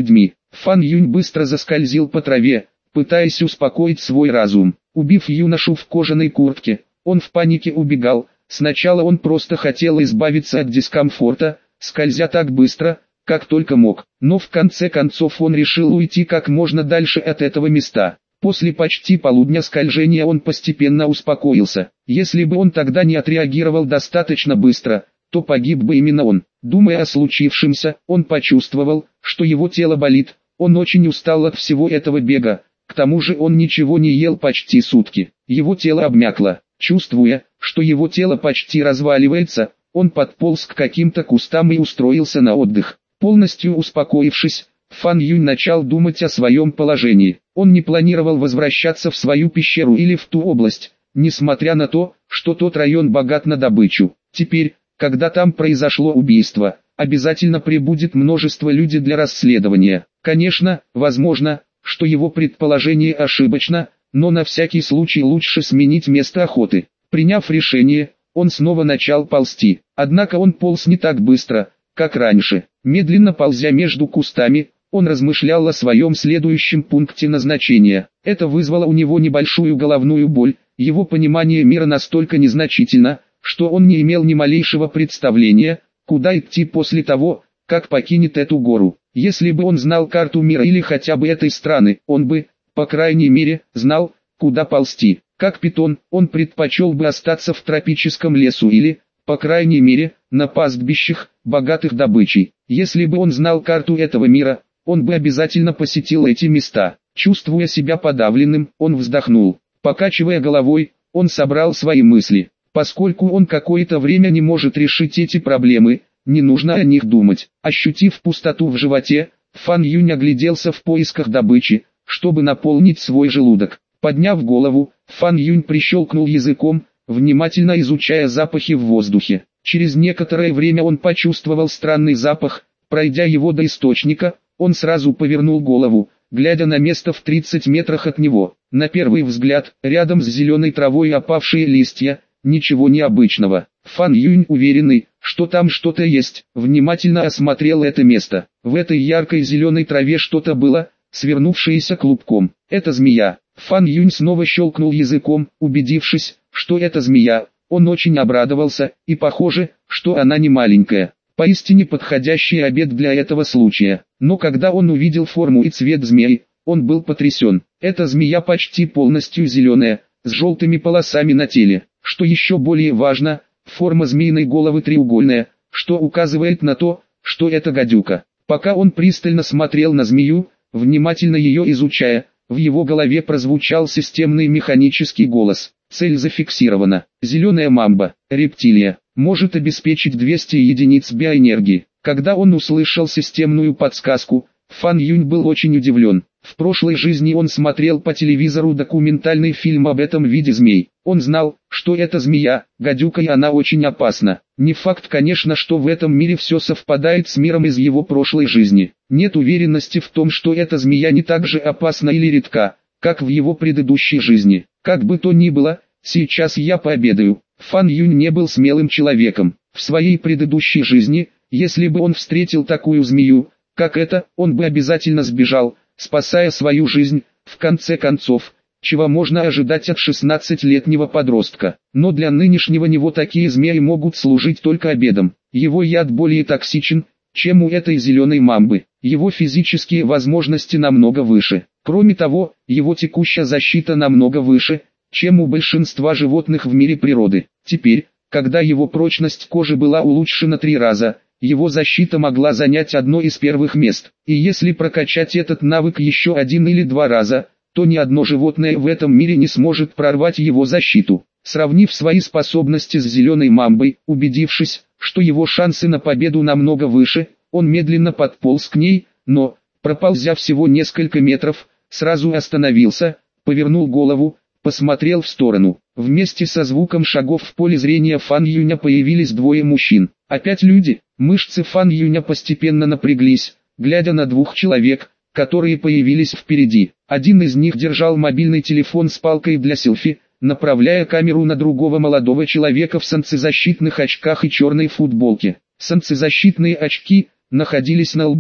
Фан Юнь быстро заскользил по траве, пытаясь успокоить свой разум. Убив юношу в кожаной куртке, он в панике убегал. Сначала он просто хотел избавиться от дискомфорта, скользя так быстро, как только мог. Но в конце концов он решил уйти как можно дальше от этого места. После почти полудня скольжения он постепенно успокоился. Если бы он тогда не отреагировал достаточно быстро, то погиб бы именно он. Думая о случившемся, он почувствовал, что его тело болит. Он очень устал от всего этого бега. К тому же он ничего не ел почти сутки. Его тело обмякло. Чувствуя, что его тело почти разваливается, он подполз к каким-то кустам и устроился на отдых. Полностью успокоившись, Фан Юнь начал думать о своем положении. Он не планировал возвращаться в свою пещеру или в ту область, несмотря на то, что тот район богат на добычу. Теперь, когда там произошло убийство, обязательно прибудет множество людей для расследования. Конечно, возможно, что его предположение ошибочно, но на всякий случай лучше сменить место охоты. Приняв решение, он снова начал ползти. Однако он полз не так быстро, как раньше. Медленно ползя между кустами, он размышлял о своем следующем пункте назначения. Это вызвало у него небольшую головную боль. Его понимание мира настолько незначительно, что он не имел ни малейшего представления, куда идти после того, как покинет эту гору. Если бы он знал карту мира или хотя бы этой страны, он бы, по крайней мере, знал, куда ползти. Как питон, он предпочел бы остаться в тропическом лесу или, по крайней мере, на пастбищах, богатых добычей. Если бы он знал карту этого мира, он бы обязательно посетил эти места. Чувствуя себя подавленным, он вздохнул. Покачивая головой, он собрал свои мысли. Поскольку он какое-то время не может решить эти проблемы, не нужно о них думать. Ощутив пустоту в животе, Фан Юнь огляделся в поисках добычи, чтобы наполнить свой желудок. Подняв голову, Фан Юнь прищелкнул языком, внимательно изучая запахи в воздухе. Через некоторое время он почувствовал странный запах. Пройдя его до источника, он сразу повернул голову, глядя на место в 30 метрах от него. На первый взгляд, рядом с зеленой травой опавшие листья, ничего необычного. Фан Юнь, уверенный, что там что-то есть, внимательно осмотрел это место. В этой яркой зеленой траве что-то было, свернувшееся клубком. Это змея. Фан Юнь снова щелкнул языком, убедившись, что это змея. Он очень обрадовался, и похоже, что она не маленькая. Поистине подходящий обед для этого случая. Но когда он увидел форму и цвет змеи, он был потрясен. Эта змея почти полностью зеленая, с желтыми полосами на теле. Что еще более важно, форма змеиной головы треугольная, что указывает на то, что это гадюка. Пока он пристально смотрел на змею, внимательно ее изучая, в его голове прозвучал системный механический голос. Цель зафиксирована. Зеленая мамба, рептилия, может обеспечить 200 единиц биоэнергии. Когда он услышал системную подсказку, Фан Юнь был очень удивлен. В прошлой жизни он смотрел по телевизору документальный фильм об этом виде змей. Он знал, что это змея, гадюка, и она очень опасна. Не факт, конечно, что в этом мире все совпадает с миром из его прошлой жизни. Нет уверенности в том, что эта змея не так же опасна или редка, как в его предыдущей жизни. Как бы то ни было, сейчас я пообедаю. Фан Юнь не был смелым человеком. В своей предыдущей жизни, если бы он встретил такую змею, как эта, он бы обязательно сбежал, спасая свою жизнь. В конце концов, чего можно ожидать от 16-летнего подростка. Но для нынешнего него такие змеи могут служить только обедом. Его яд более токсичен, чем у этой зеленой мамбы. Его физические возможности намного выше. Кроме того, его текущая защита намного выше, чем у большинства животных в мире природы. Теперь, когда его прочность кожи была улучшена 3 раза, его защита могла занять одно из первых мест. И если прокачать этот навык еще 1 или 2 раза, то ни одно животное в этом мире не сможет прорвать его защиту. Сравнив свои способности с зеленой мамбой, убедившись, что его шансы на победу намного выше, он медленно подполз к ней, но, проползя всего несколько метров, сразу остановился, повернул голову, посмотрел в сторону. Вместе со звуком шагов в поле зрения Фан Юня появились 2 мужчин. Опять люди. Мышцы Фан Юня постепенно напряглись, глядя на 2 человек, которые появились впереди. Один из них держал мобильный телефон с палкой для селфи, направляя камеру на другого молодого человека в солнцезащитных очках и черной футболке. Солнцезащитные очки находились на лбу.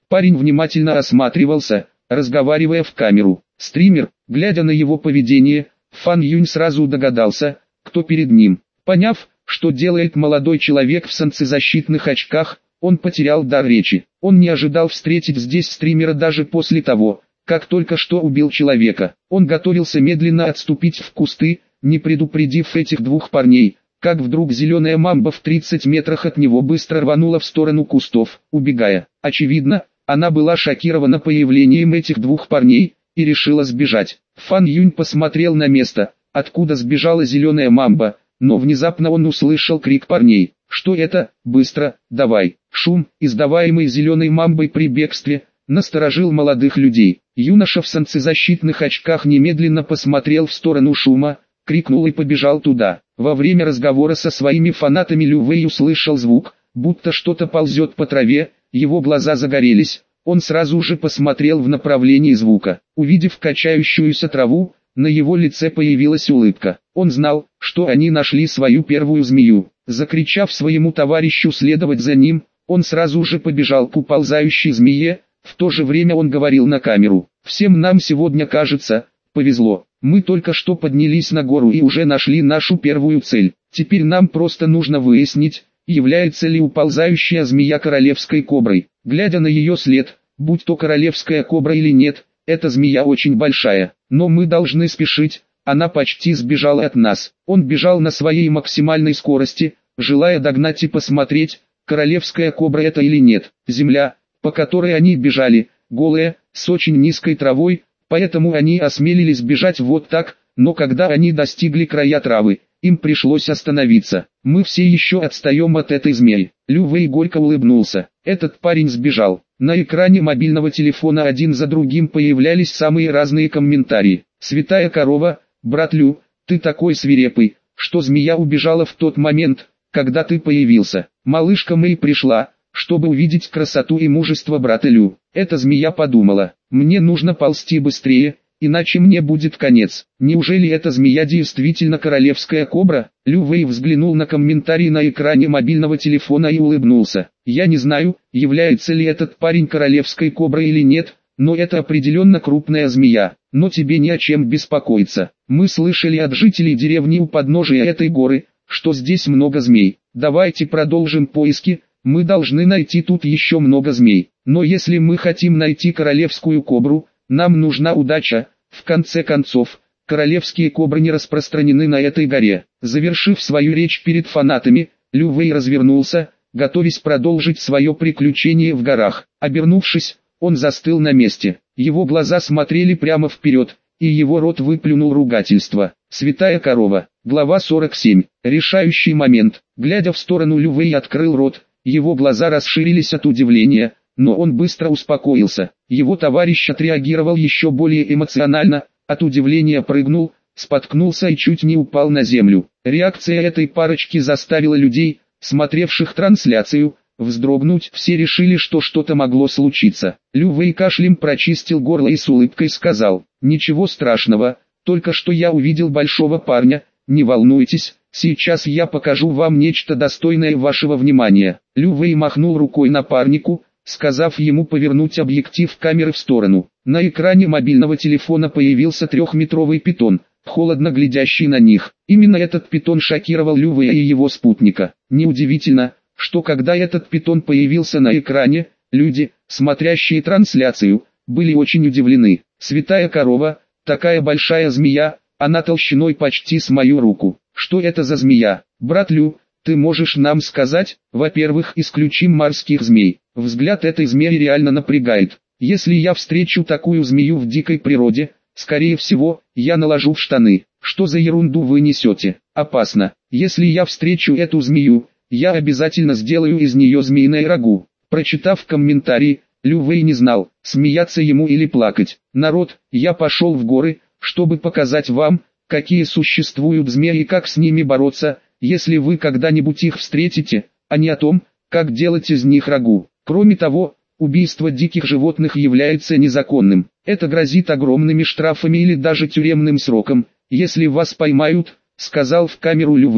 Парень внимательно осматривался, разговаривая в камеру. Стример, глядя на его поведение, Фан Юнь сразу догадался, кто перед ним. Поняв, что делает молодой человек в солнцезащитных очках, он потерял дар речи. Он не ожидал встретить здесь стримера даже после того, как только что убил человека. Он готовился медленно отступить в кусты, не предупредив этих двух парней, как вдруг зеленая мамба в 30 метрах от него быстро рванула в сторону кустов, убегая. Очевидно, она была шокирована появлением этих двух парней и решила сбежать. Фан Юнь посмотрел на место, откуда сбежала зеленая мамба, но внезапно он услышал крик парней. Что это? Быстро, давай! Шум, издаваемый зеленой мамбой при бегстве, насторожил молодых людей. Юноша в солнцезащитных очках немедленно посмотрел в сторону шума, крикнул и побежал туда. Во время разговора со своими фанатами Лю Вэй услышал звук, будто что-то ползет по траве, его глаза загорелись, он сразу же посмотрел в направлении звука. Увидев качающуюся траву, на его лице появилась улыбка. Он знал, что они нашли свою первую змею. Закричав своему товарищу следовать за ним, он сразу же побежал к уползающей змее, в то же время он говорил на камеру. «Всем нам сегодня, кажется, повезло. Мы только что поднялись на гору и уже нашли нашу первую цель. Теперь нам просто нужно выяснить, является ли уползающая змея королевской коброй. Глядя на ее след, будь то королевская кобра или нет, эта змея очень большая, но мы должны спешить, она почти сбежала от нас». Он бежал на своей максимальной скорости, желая догнать и посмотреть, королевская кобра это или нет. Земля, по которой они бежали, голая, с очень низкой травой, поэтому они осмелились бежать вот так, но когда они достигли края травы, им пришлось остановиться. «Мы все еще отстаем от этой змеи». Лю Вэй горько улыбнулся. Этот парень сбежал. На экране мобильного телефона один за другим появлялись самые разные комментарии. «Святая корова, брат Лю, ты такой свирепый, что змея убежала в тот момент, когда ты появился. Малышка Мэй пришла, чтобы увидеть красоту и мужество брата Лю». Эта змея подумала: «Мне нужно ползти быстрее, иначе мне будет конец». Неужели эта змея действительно королевская кобра? Лю Вэй взглянул на комментарий на экране мобильного телефона и улыбнулся. «Я не знаю, является ли этот парень королевской коброй или нет, но это определенно крупная змея. Но тебе не о чем беспокоиться. Мы слышали от жителей деревни у подножия этой горы, что здесь много змей. Давайте продолжим поиски, мы должны найти тут еще много змей. Но если мы хотим найти королевскую кобру, нам нужна удача. В конце концов, королевские кобры не распространены на этой горе». Завершив свою речь перед фанатами, Лю Вэй развернулся, готовясь продолжить свое приключение в горах. Обернувшись, он застыл на месте. Его глаза смотрели прямо вперед, и его рот выплюнул ругательство. «Святая корова». Глава 47. Решающий момент. Глядя в сторону, Лю Вэй открыл рот, его глаза расширились от удивления, но он быстро успокоился. Его товарищ отреагировал еще более эмоционально, от удивления прыгнул, споткнулся и чуть не упал на землю. Реакция этой парочки заставила людей, смотревших трансляцию, вздрогнуть. Все решили, что что-то могло случиться. Лю Вэй кашлем прочистил горло и с улыбкой сказал: «Ничего страшного, только что я увидел большого парня, не волнуйтесь, сейчас я покажу вам нечто достойное вашего внимания». Лю Вэй махнул рукой напарнику, сказав ему повернуть объектив камеры в сторону. На экране мобильного телефона появился 3-метровый питон, холодно глядящий на них. Именно этот питон шокировал Лю Вэя и его спутника. Неудивительно, что когда этот питон появился на экране, люди, смотрящие трансляцию, были очень удивлены. «Святая корова, такая большая змея, она толщиной почти с мою руку. Что это за змея? Брат Лю, ты можешь нам сказать?» «Во-первых, исключим морских змей. Взгляд этой змеи реально напрягает. Если я встречу такую змею в дикой природе, скорее всего, я наложу в штаны». «Что за ерунду вы несете? Опасно. Если я встречу эту змею, я обязательно сделаю из нее змеиное рагу». Прочитав комментарий, Лю Вэй не знал, смеяться ему или плакать. «Народ, я пошел в горы, чтобы показать вам, какие существуют змеи и как с ними бороться, если вы когда-нибудь их встретите, а не о том, как делать из них рагу. Кроме того, убийство диких животных является незаконным. Это грозит огромными штрафами или даже тюремным сроком, если вас поймают», — сказал в камеру Лю Вэй.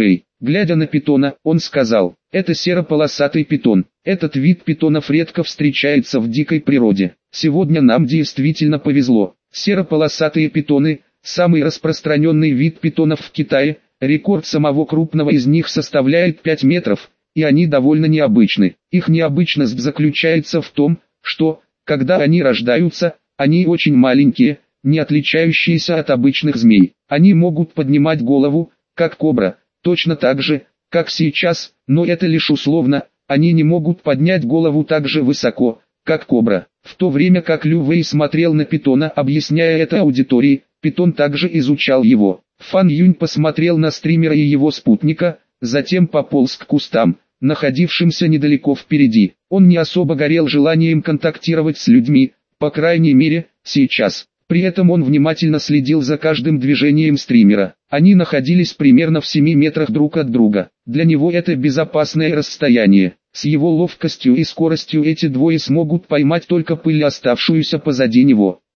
Глядя на питона, он сказал: «Это серополосатый питон. Этот вид питонов редко встречается в дикой природе. Сегодня нам действительно повезло. Серополосатые питоны – самый распространенный вид питонов в Китае. Рекорд самого крупного из них составляет 5 метров, и они довольно необычны. Их необычность заключается в том, что, когда они рождаются, они очень маленькие, не отличающиеся от обычных змей. Они могут поднимать голову, как кобра, точно так же, как сейчас, но это лишь условно, они не могут поднять голову так же высоко, как кобра». В то время как Лю Вэй смотрел на питона, объясняя это аудитории, питон также изучал его. Фан Юнь посмотрел на стримера и его спутника, затем пополз к кустам, находившимся недалеко впереди. Он не особо горел желанием контактировать с людьми, по крайней мере, сейчас. При этом он внимательно следил за каждым движением стримера. Они находились примерно в 7 метрах друг от друга. Для него это безопасное расстояние. С его ловкостью и скоростью эти двое смогут поймать только пыль, оставшуюся позади него.